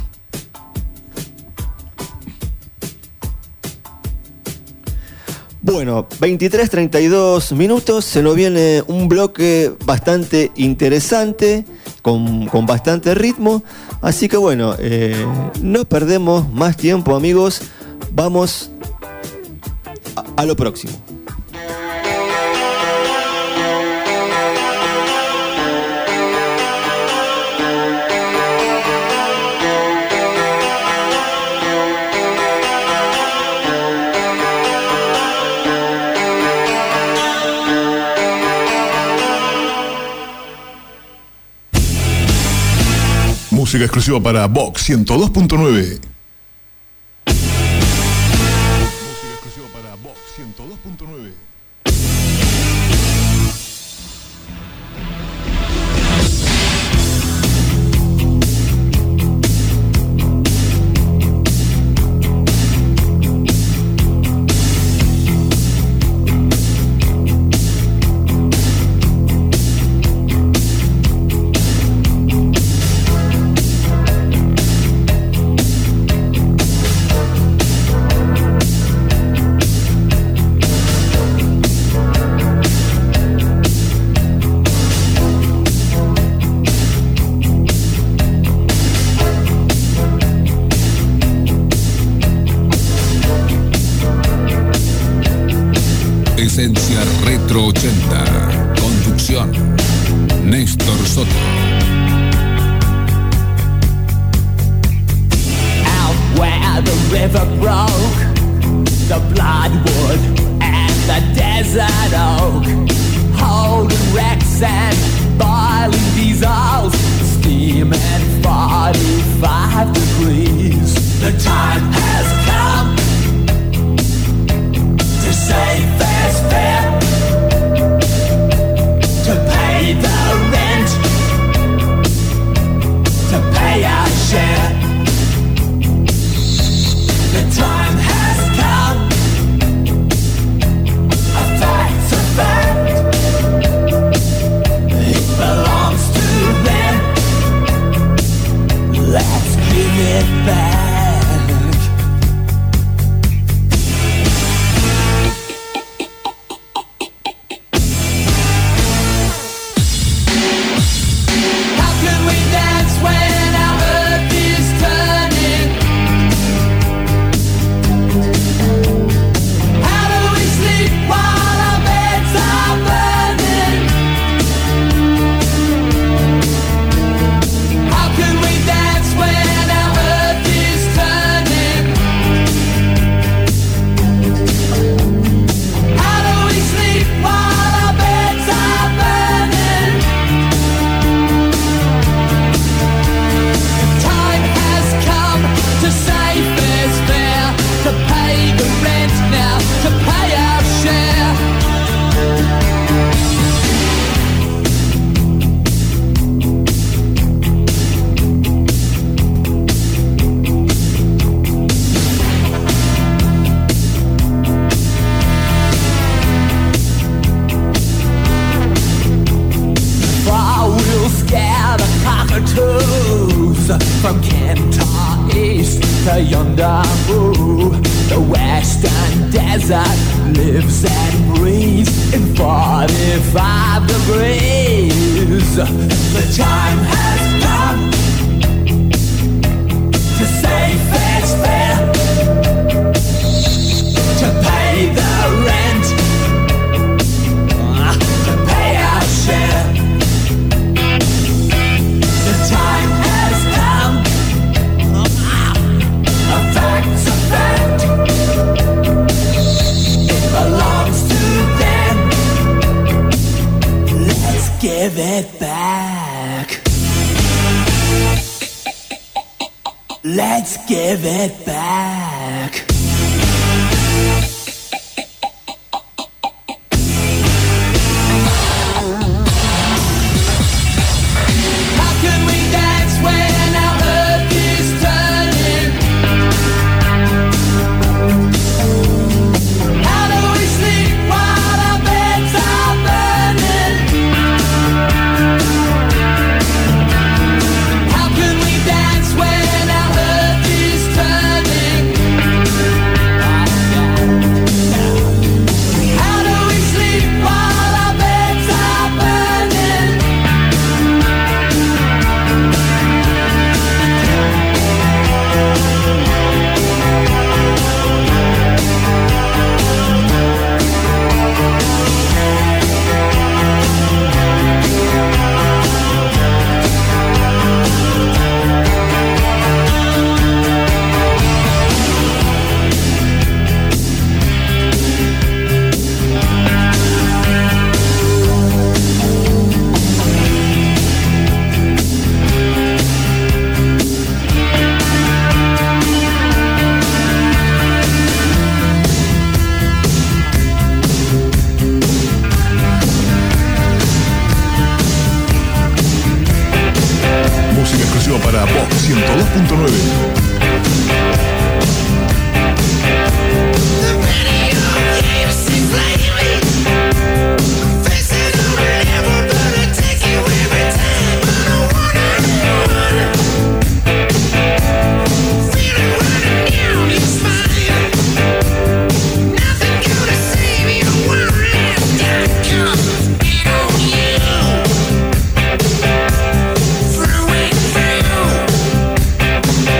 Bueno, veintitrés treinta y dos minutos, se nos viene un bloque bastante interesante, con, con bastante ritmo, así que bueno, eh, no perdemos más tiempo, amigos, vamos a, a lo próximo. Música exclusiva para Vox ciento dos punto nueve. Música exclusiva para Vox ciento dos punto nueve. Esencia Retro ochenta. Conducción: Néstor Soto. Out where the river broke, the bloodwood and the desert oak, holding wrecks and boiling diesels, steaming forty-five degrees. The time has come to say fair's fair, to pay the rent, to pay our share. The time has come, a fact's a fact, it belongs to them, let's give it back. From Kentar East to yonder, ooh, the western desert lives and breathes in forty-five degrees. The time has come to say fair's fair, to pay the rent, to pay our share. The time has come, a fact's a fact, it belongs to them. Let's give it back. Let's give it back. How can we dance when our earth is turning? How do we sleep while our beds are burning? How can we dance when our earth is turning? How do we sleep while our beds are burning? Música exclusiva para Vox ciento dos punto nueve. Through and through.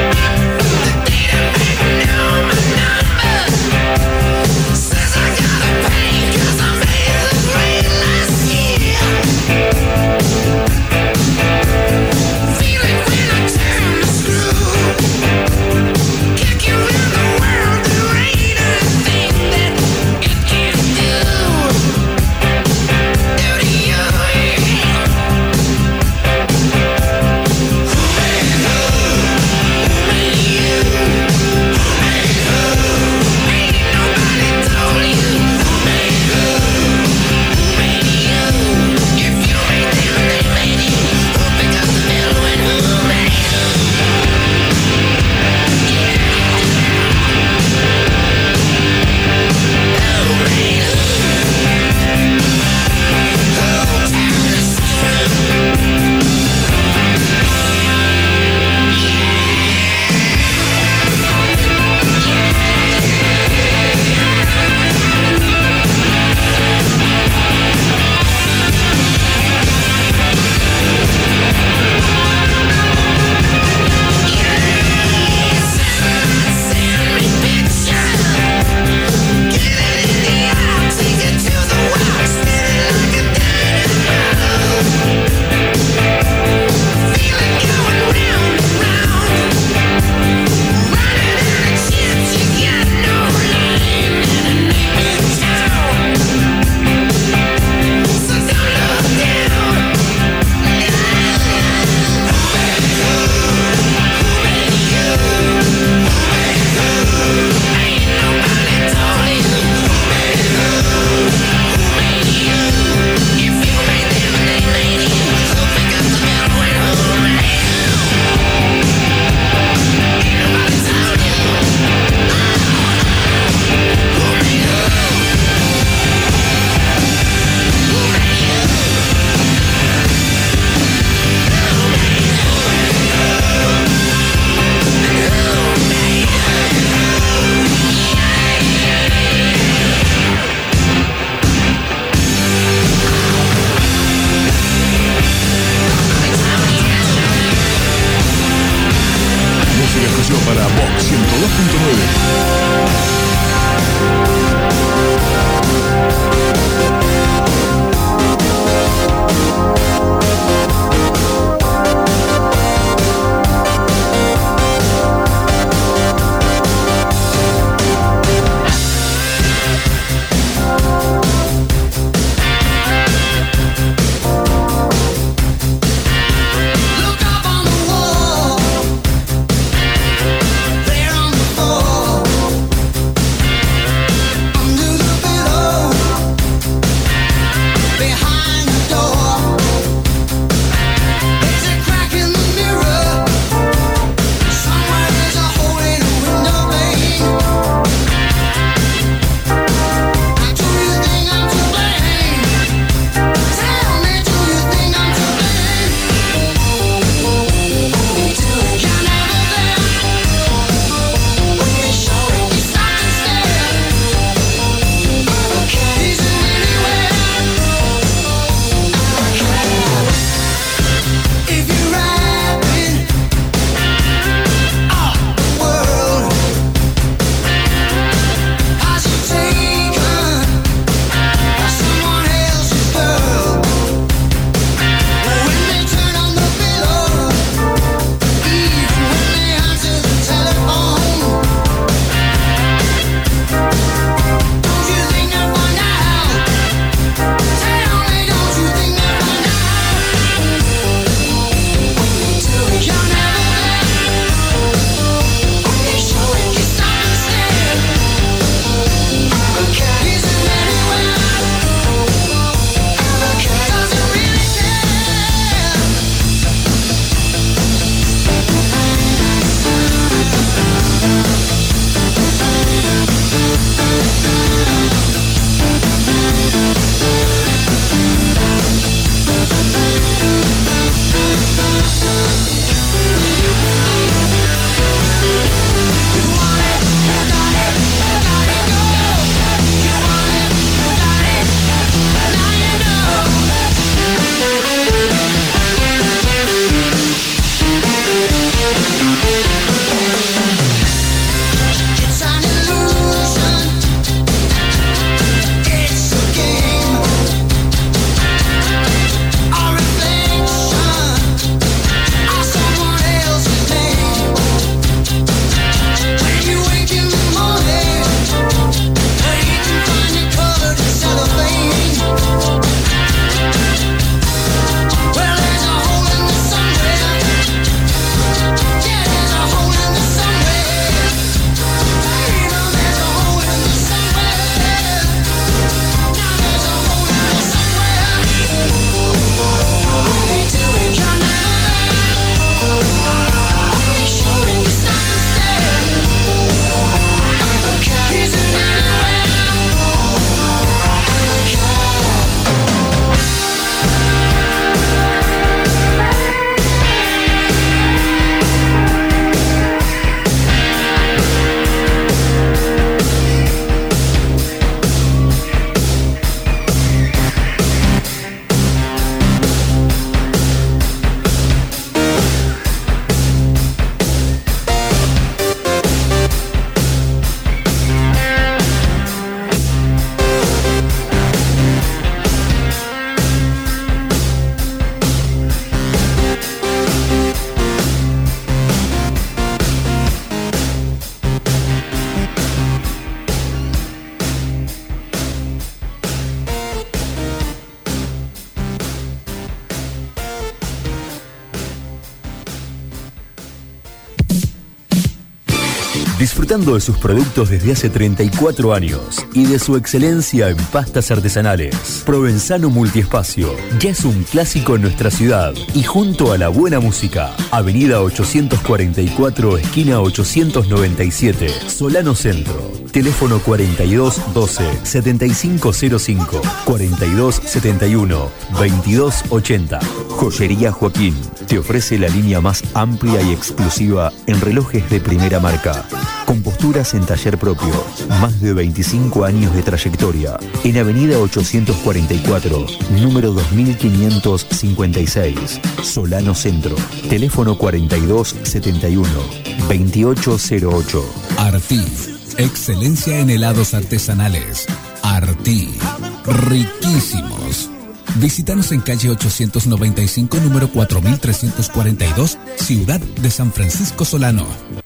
disfrutando de sus productos desde hace treinta y cuatro años y de su excelencia en pastas artesanales. Provenzano Multiespacio ya es un clásico en nuestra ciudad y junto a la buena música. Avenida ochocientos cuarenta y cuatro, esquina ochocientos noventa y siete, Solano Centro. Teléfono cuarenta y dos doce, setenta y cinco cero cinco, cuarenta y dos setenta y uno, veintidós ochenta. Joyería Joaquín te ofrece la línea más amplia y exclusiva en relojes de primera marca, con posturas en taller propio, más de veinticinco años de trayectoria. En Avenida ochocientos cuarenta y cuatro, número dos mil quinientos cincuenta y seis, Solano Centro. Teléfono cuarenta y dos setenta y uno, veintiocho cero ocho. Artif, excelencia en helados artesanales. Artif, riquísimos. Visítanos en calle ochocientos noventa y cinco, número cuatro mil trescientos cuarenta y dos, Ciudad de San Francisco Solano.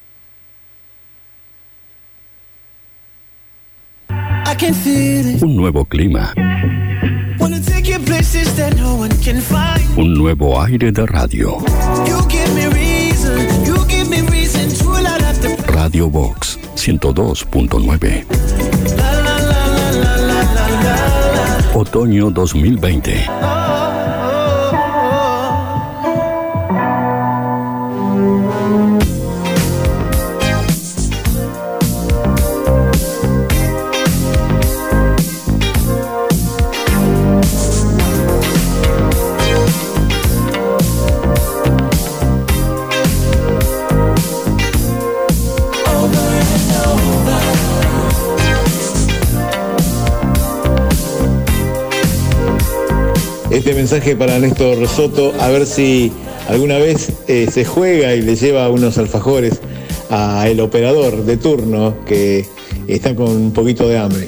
Un nuevo clima. Un nuevo aire de radio. Radio Box ciento dos punto nueve. Otoño dos mil veinte. Este mensaje para Néstor Soto, a ver si alguna vez eh, se juega y le lleva unos alfajores a el operador de turno que está con un poquito de hambre.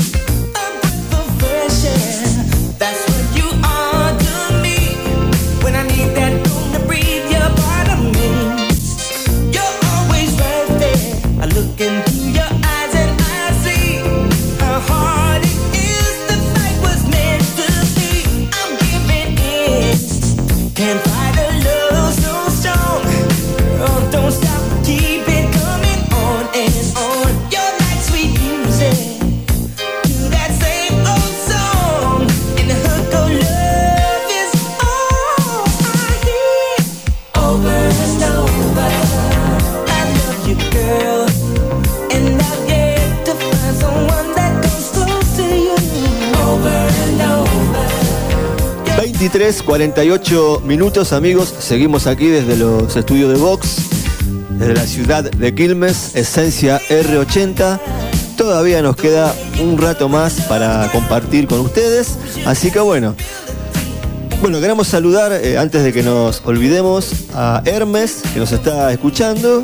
veintitrés cuarenta y ocho minutos, amigos. Seguimos aquí desde los estudios de Vox, desde la ciudad de Quilmes, Esencia R ochenta. Todavía nos queda un rato más para compartir con ustedes, así que bueno. Bueno, queremos saludar, eh, antes de que nos olvidemos, a Hermes, que nos está escuchando.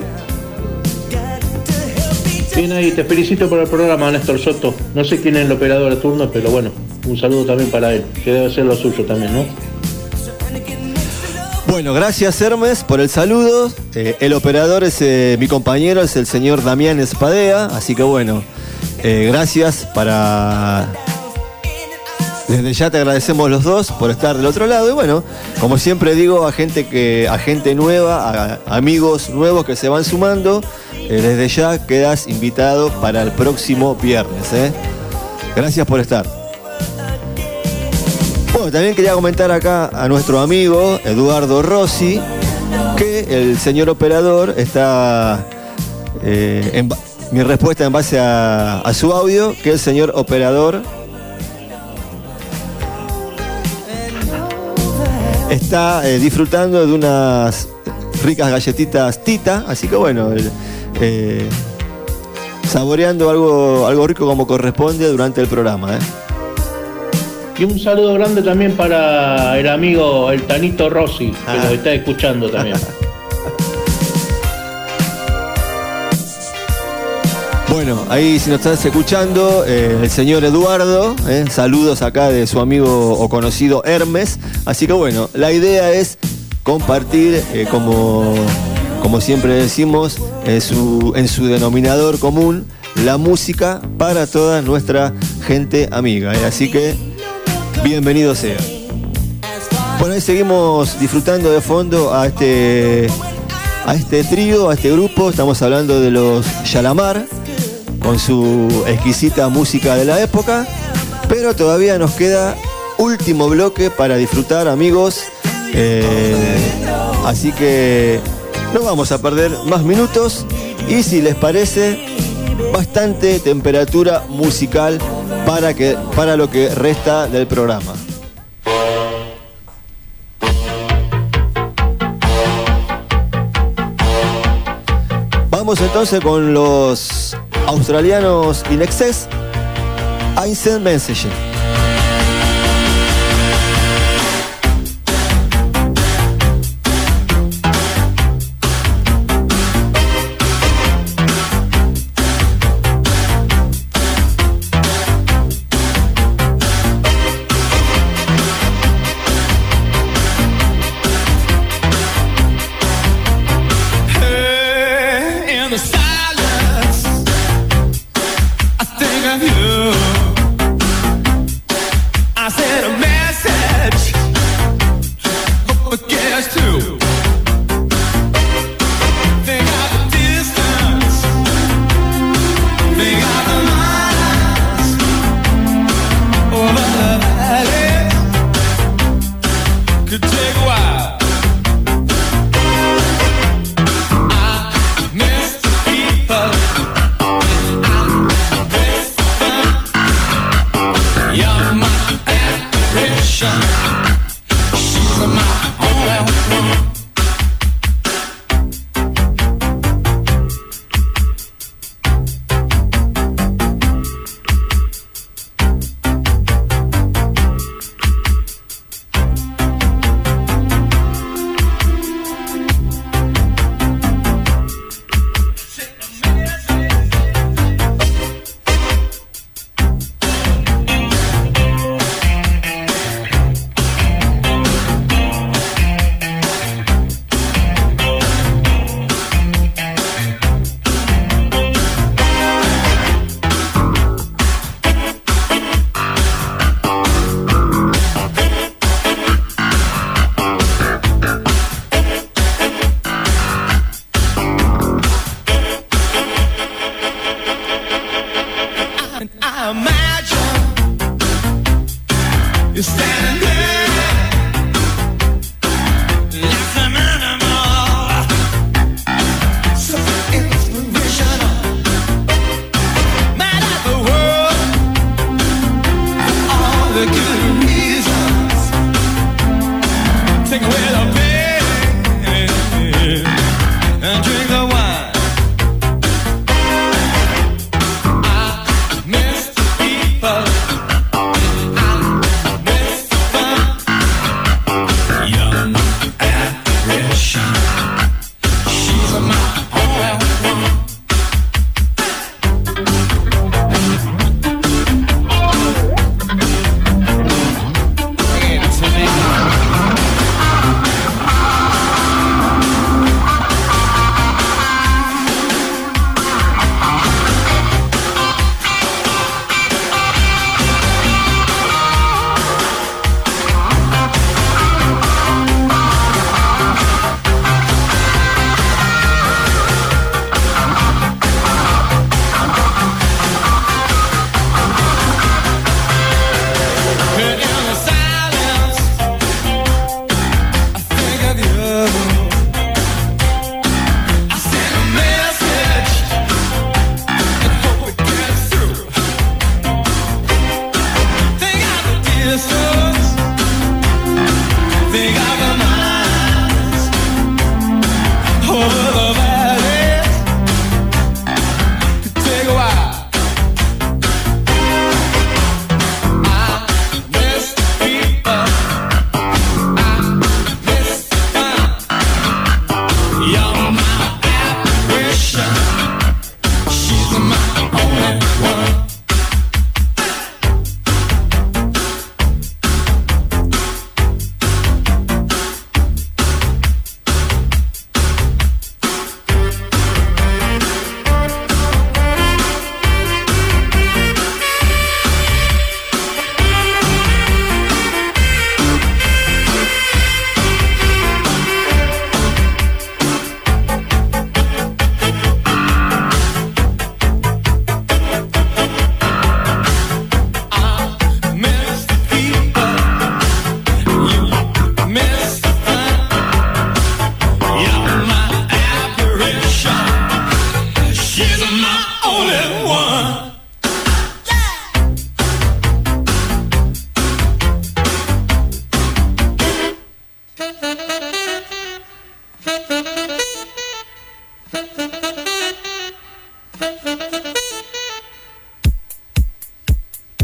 Bien ahí, te felicito por el programa, Néstor Soto. No sé quién es el operador de turno, pero bueno, un saludo también para él, que debe ser lo suyo también, ¿no? Bueno, gracias Hermes por el saludo. Eh, el operador es eh, mi compañero, es el señor Damián Espadea, así que bueno, eh, gracias para... Desde ya te agradecemos los dos por estar del otro lado y bueno, como siempre digo, a gente que, a gente nueva, a, a amigos nuevos que se van sumando, eh, desde ya quedas invitado para el próximo viernes, ¿eh? Gracias por estar. Bueno, también quería comentar acá a nuestro amigo Eduardo Rossi que el señor operador está, eh, en, mi respuesta en base a, a su audio, que el señor operador está eh, disfrutando de unas ricas galletitas Tita, así que bueno, el, eh, saboreando algo, algo rico como corresponde durante el programa, ¿eh? Y un saludo grande también para el amigo el Tanito Rossi, que ah. nos está escuchando también. Bueno, ahí si nos estás escuchando, eh, el señor Eduardo, eh, saludos acá de su amigo o conocido Hermes. Así que bueno, la idea es compartir, eh, como, como siempre decimos, en su, en su denominador común, la música para toda nuestra gente amiga. Eh. Así que bienvenido sea. Bueno, ahí seguimos disfrutando de fondo a este a este trío, a este grupo. Estamos hablando de los Yalamar, con su exquisita música de la época. Pero todavía nos queda último bloque para disfrutar, amigos. Eh, así que no vamos a perder más minutos. Y si les parece, bastante temperatura musical para, que, para lo que resta del programa. Vamos entonces con los australianos In Excess, Einstein Message.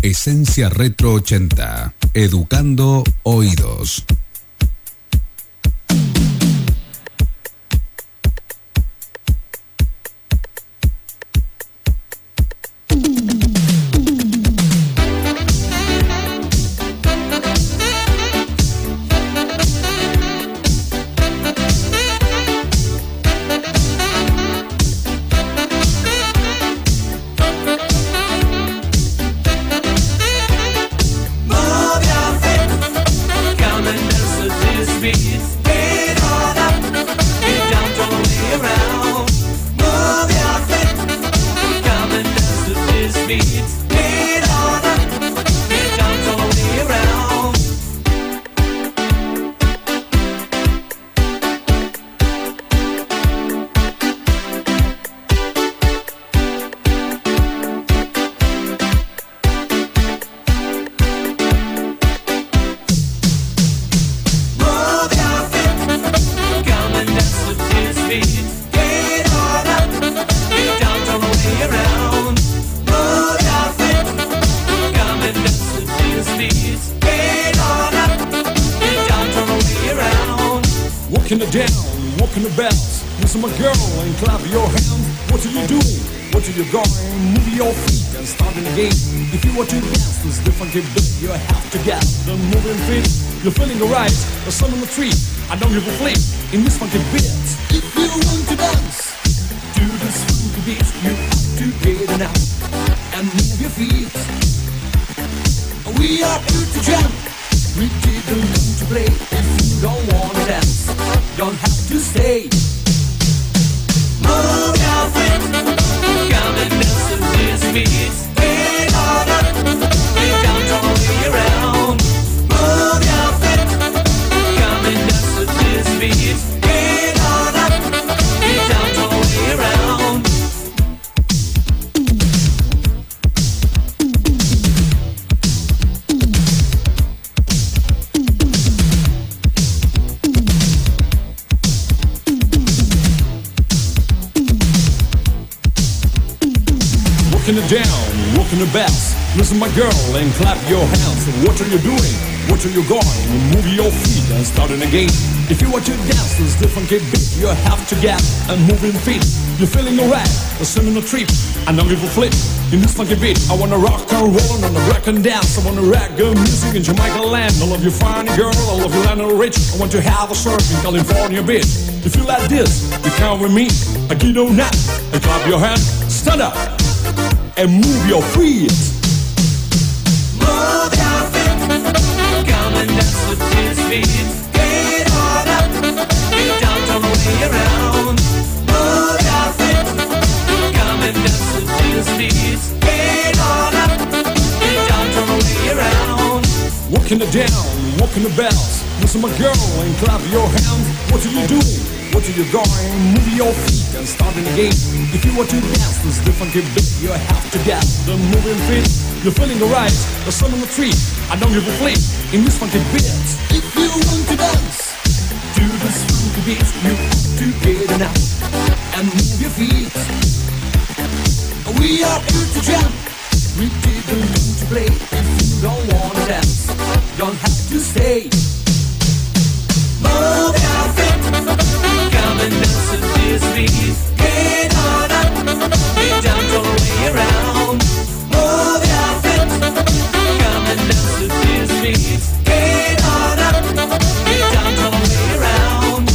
Esencia Retro ochenta. Educando oídos. Listen, my girl, and clap your hands. What are you doing? What are you going? Move your feet and starting again. If you want to dance this different beat, you have to get and moving feet. You're feeling alright, a similar trip, and don't give a flip. In this funky beat, I wanna rock and roll, and wanna rock and dance. I wanna rock good music in Jamaica land. I love you fine girl, I love you Lionel Rich. I want to have a surf in California beach. If you like this, you come with me. I get on that, and clap your hands, stand up, and move your feet. Move your feet, come and dance with his feet. Get on up, get down, turn away around. Move your feet, come and dance with his feet. Get on up, get down, turn away around. Walking the down, walking the bells. Listen, my girl, and clap your hands. What are you doing? What are you going? Move your feet and starting again. If you want to dance this different beat, you have to get the moving feet. You're feeling alright, the sun on the tree. I don't give a flip in this funky beat. If you want to dance to this funky beat, you have to get up and move your feet. We are here to jump, we didn't mean to play. If you don't wanna dance, don't have to stay. Move your feet, come and dance with his feet. Get on up, get down, turn away around. Move your feet, come and dance with his feet. Get on up, get down, turn away around.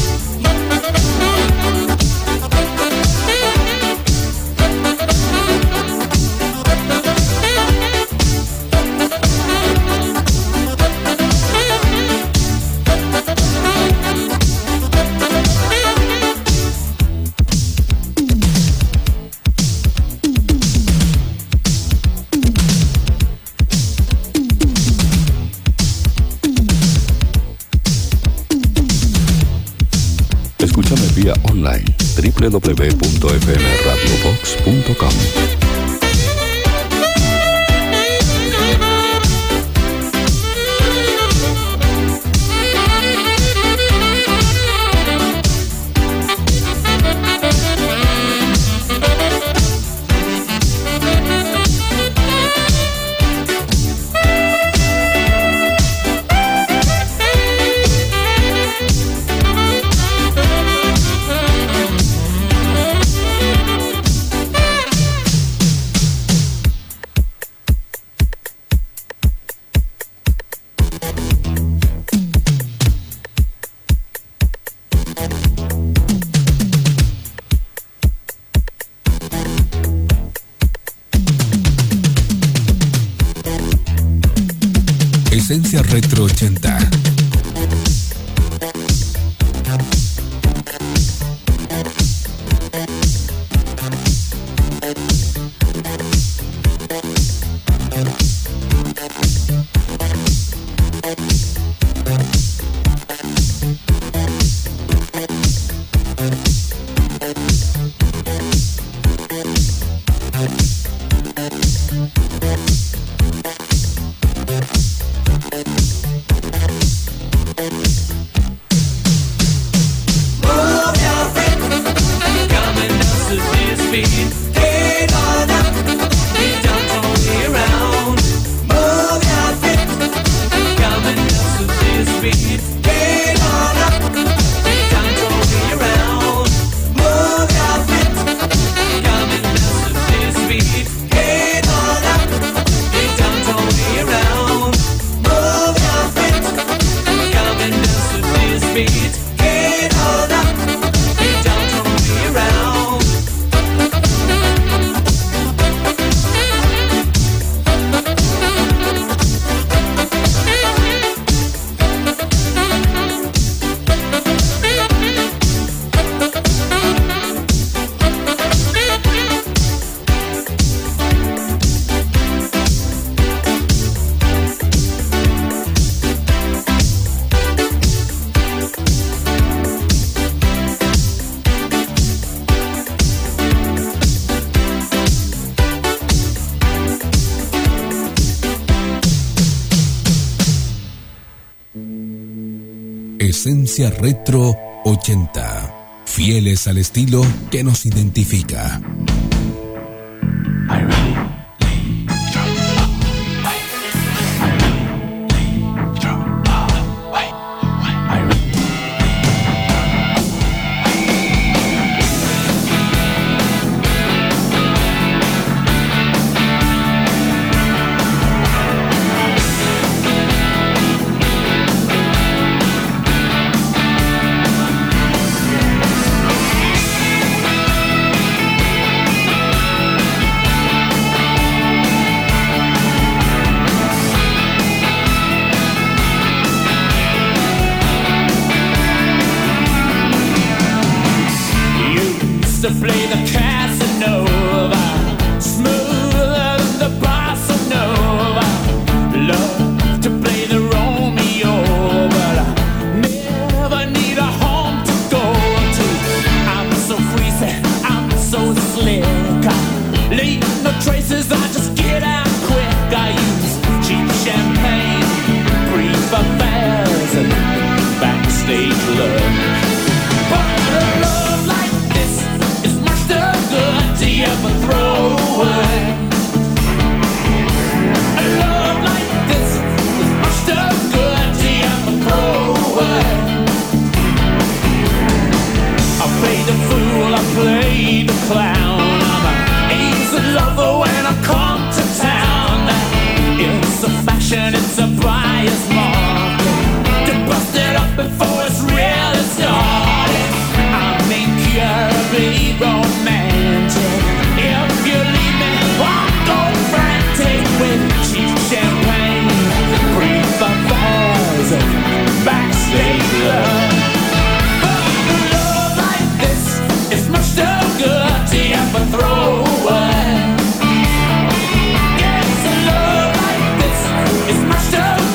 Escúchame vía online doble u doble u doble u punto f m radio box punto com. Esencia Retro ochenta. Esencia Retro ochenta. Fieles al estilo que nos identifica. To play the Casanova, smoother than the bossa nova. Love to play the Romeo, but I never need a home to go to. I'm so freezy, I'm so slick. I leave no traces, I just get out quick. I use cheap champagne, brief affairs, and backstage love. But a love like this is much too good to ever throw away. A love like this is much too good to ever throw away. I play the fool, I play the clown. I'm an easy lover when I come to town. It's a fashion, it's a buyer's market. To bust it up before it's really started. I'm incurably romantic. If you leave me, I'll go frantic with cheap champagne, brief affairs, backstage love. But a love like this is much too good to ever throw away. Yes, a love like this is much too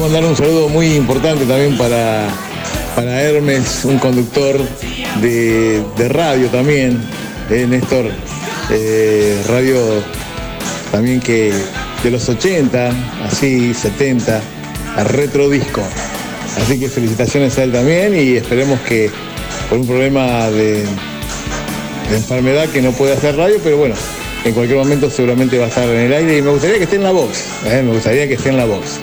mandar un saludo muy importante también para, para Hermes, un conductor de, de radio también, eh, Néstor, eh, radio también que de los ochenta, así setenta, a retro disco. Así que felicitaciones a él también y esperemos que por un problema de, de enfermedad que no puede hacer radio, pero bueno, en cualquier momento seguramente va a estar en el aire y me gustaría que esté en la box, ¿eh? me gustaría que esté en la box.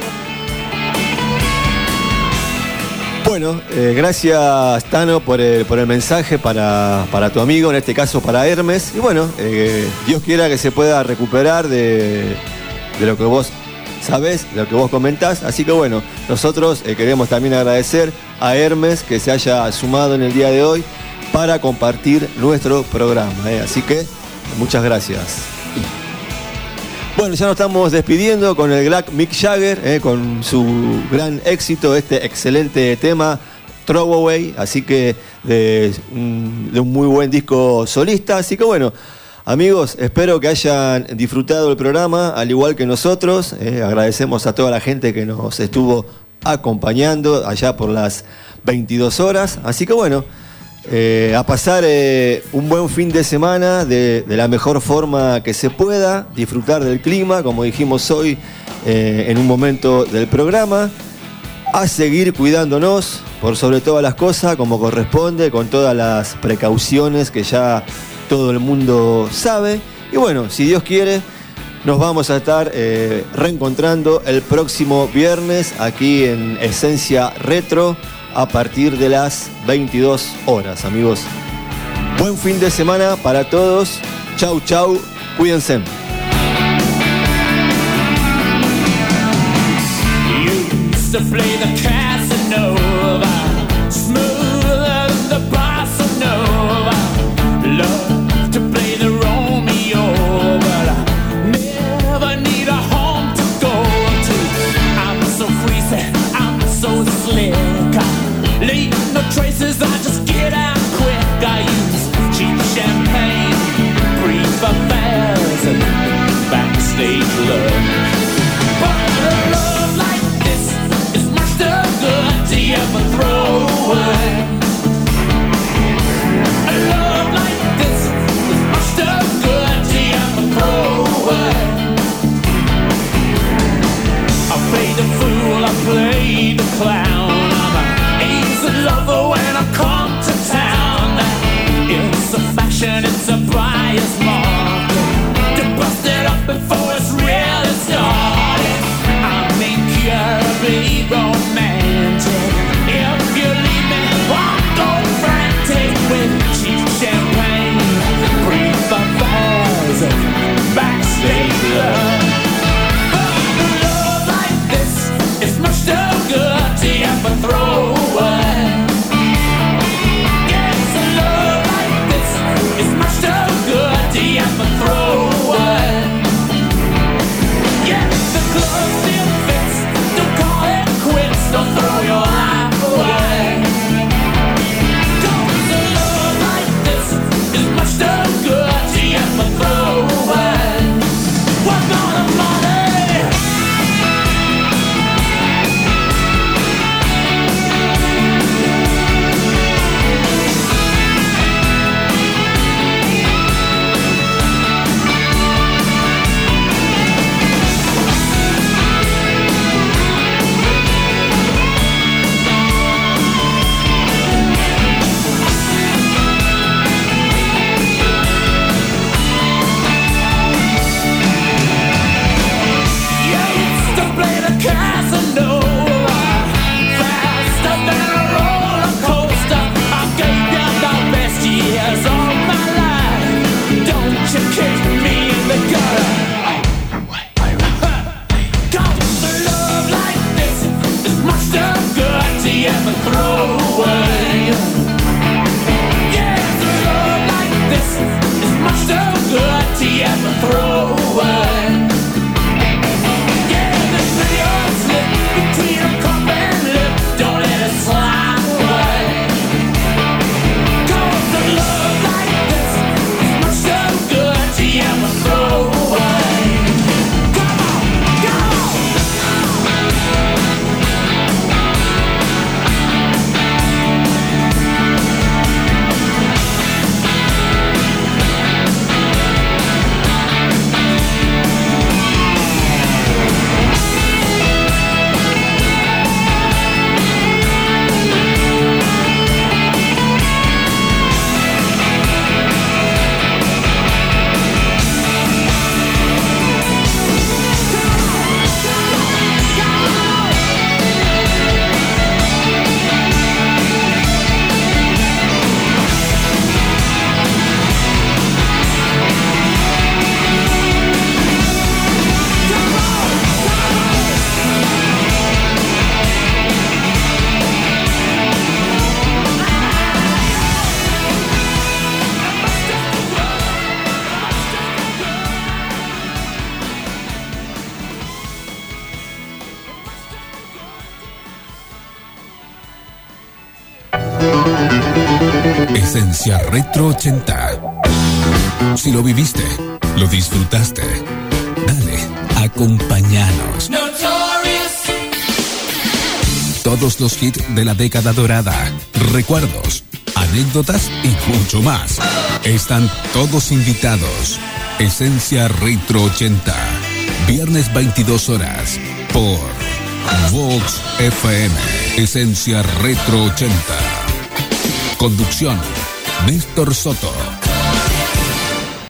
Bueno, eh, gracias Tano por el, por el mensaje para, para tu amigo, en este caso para Hermes. Y bueno, eh, Dios quiera que se pueda recuperar de, de lo que vos sabés, de lo que vos comentás. Así que bueno, nosotros eh, queremos también agradecer a Hermes que se haya sumado en el día de hoy para compartir nuestro programa. Eh. Así que muchas gracias. Bueno, ya nos estamos despidiendo con el Black Mick Jagger, eh, con su gran éxito, este excelente tema, Throwaway, así que de un, de un muy buen disco solista. Así que bueno, amigos, espero que hayan disfrutado el programa, al igual que nosotros. Eh, agradecemos a toda la gente que nos estuvo acompañando allá por las veintidós horas. Así que bueno, Eh, a pasar eh, un buen fin de semana de, de la mejor forma que se pueda, disfrutar del clima, como dijimos hoy eh, en un momento del programa, a seguir cuidándonos por sobre todas las cosas, como corresponde, con todas las precauciones que ya todo el mundo sabe. Y bueno, si Dios quiere, nos vamos a estar eh, reencontrando el próximo viernes aquí en Esencia Retro, a partir de las veintidós horas, amigos. Buen fin de semana para todos. Chau, chau. Cuídense. Leave no traces, I just get out quick. I use cheap champagne, brief affairs, and backstage love. But a love like this is much too Esencia Retro ochenta. Si lo viviste, lo disfrutaste. Dale, acompáñanos. Todos los hits de la década dorada, recuerdos, anécdotas y mucho más. Están todos invitados. Esencia Retro ochenta. Viernes veintidós horas por Vox F M. Esencia Retro ochenta. Conducción: Néstor Soto.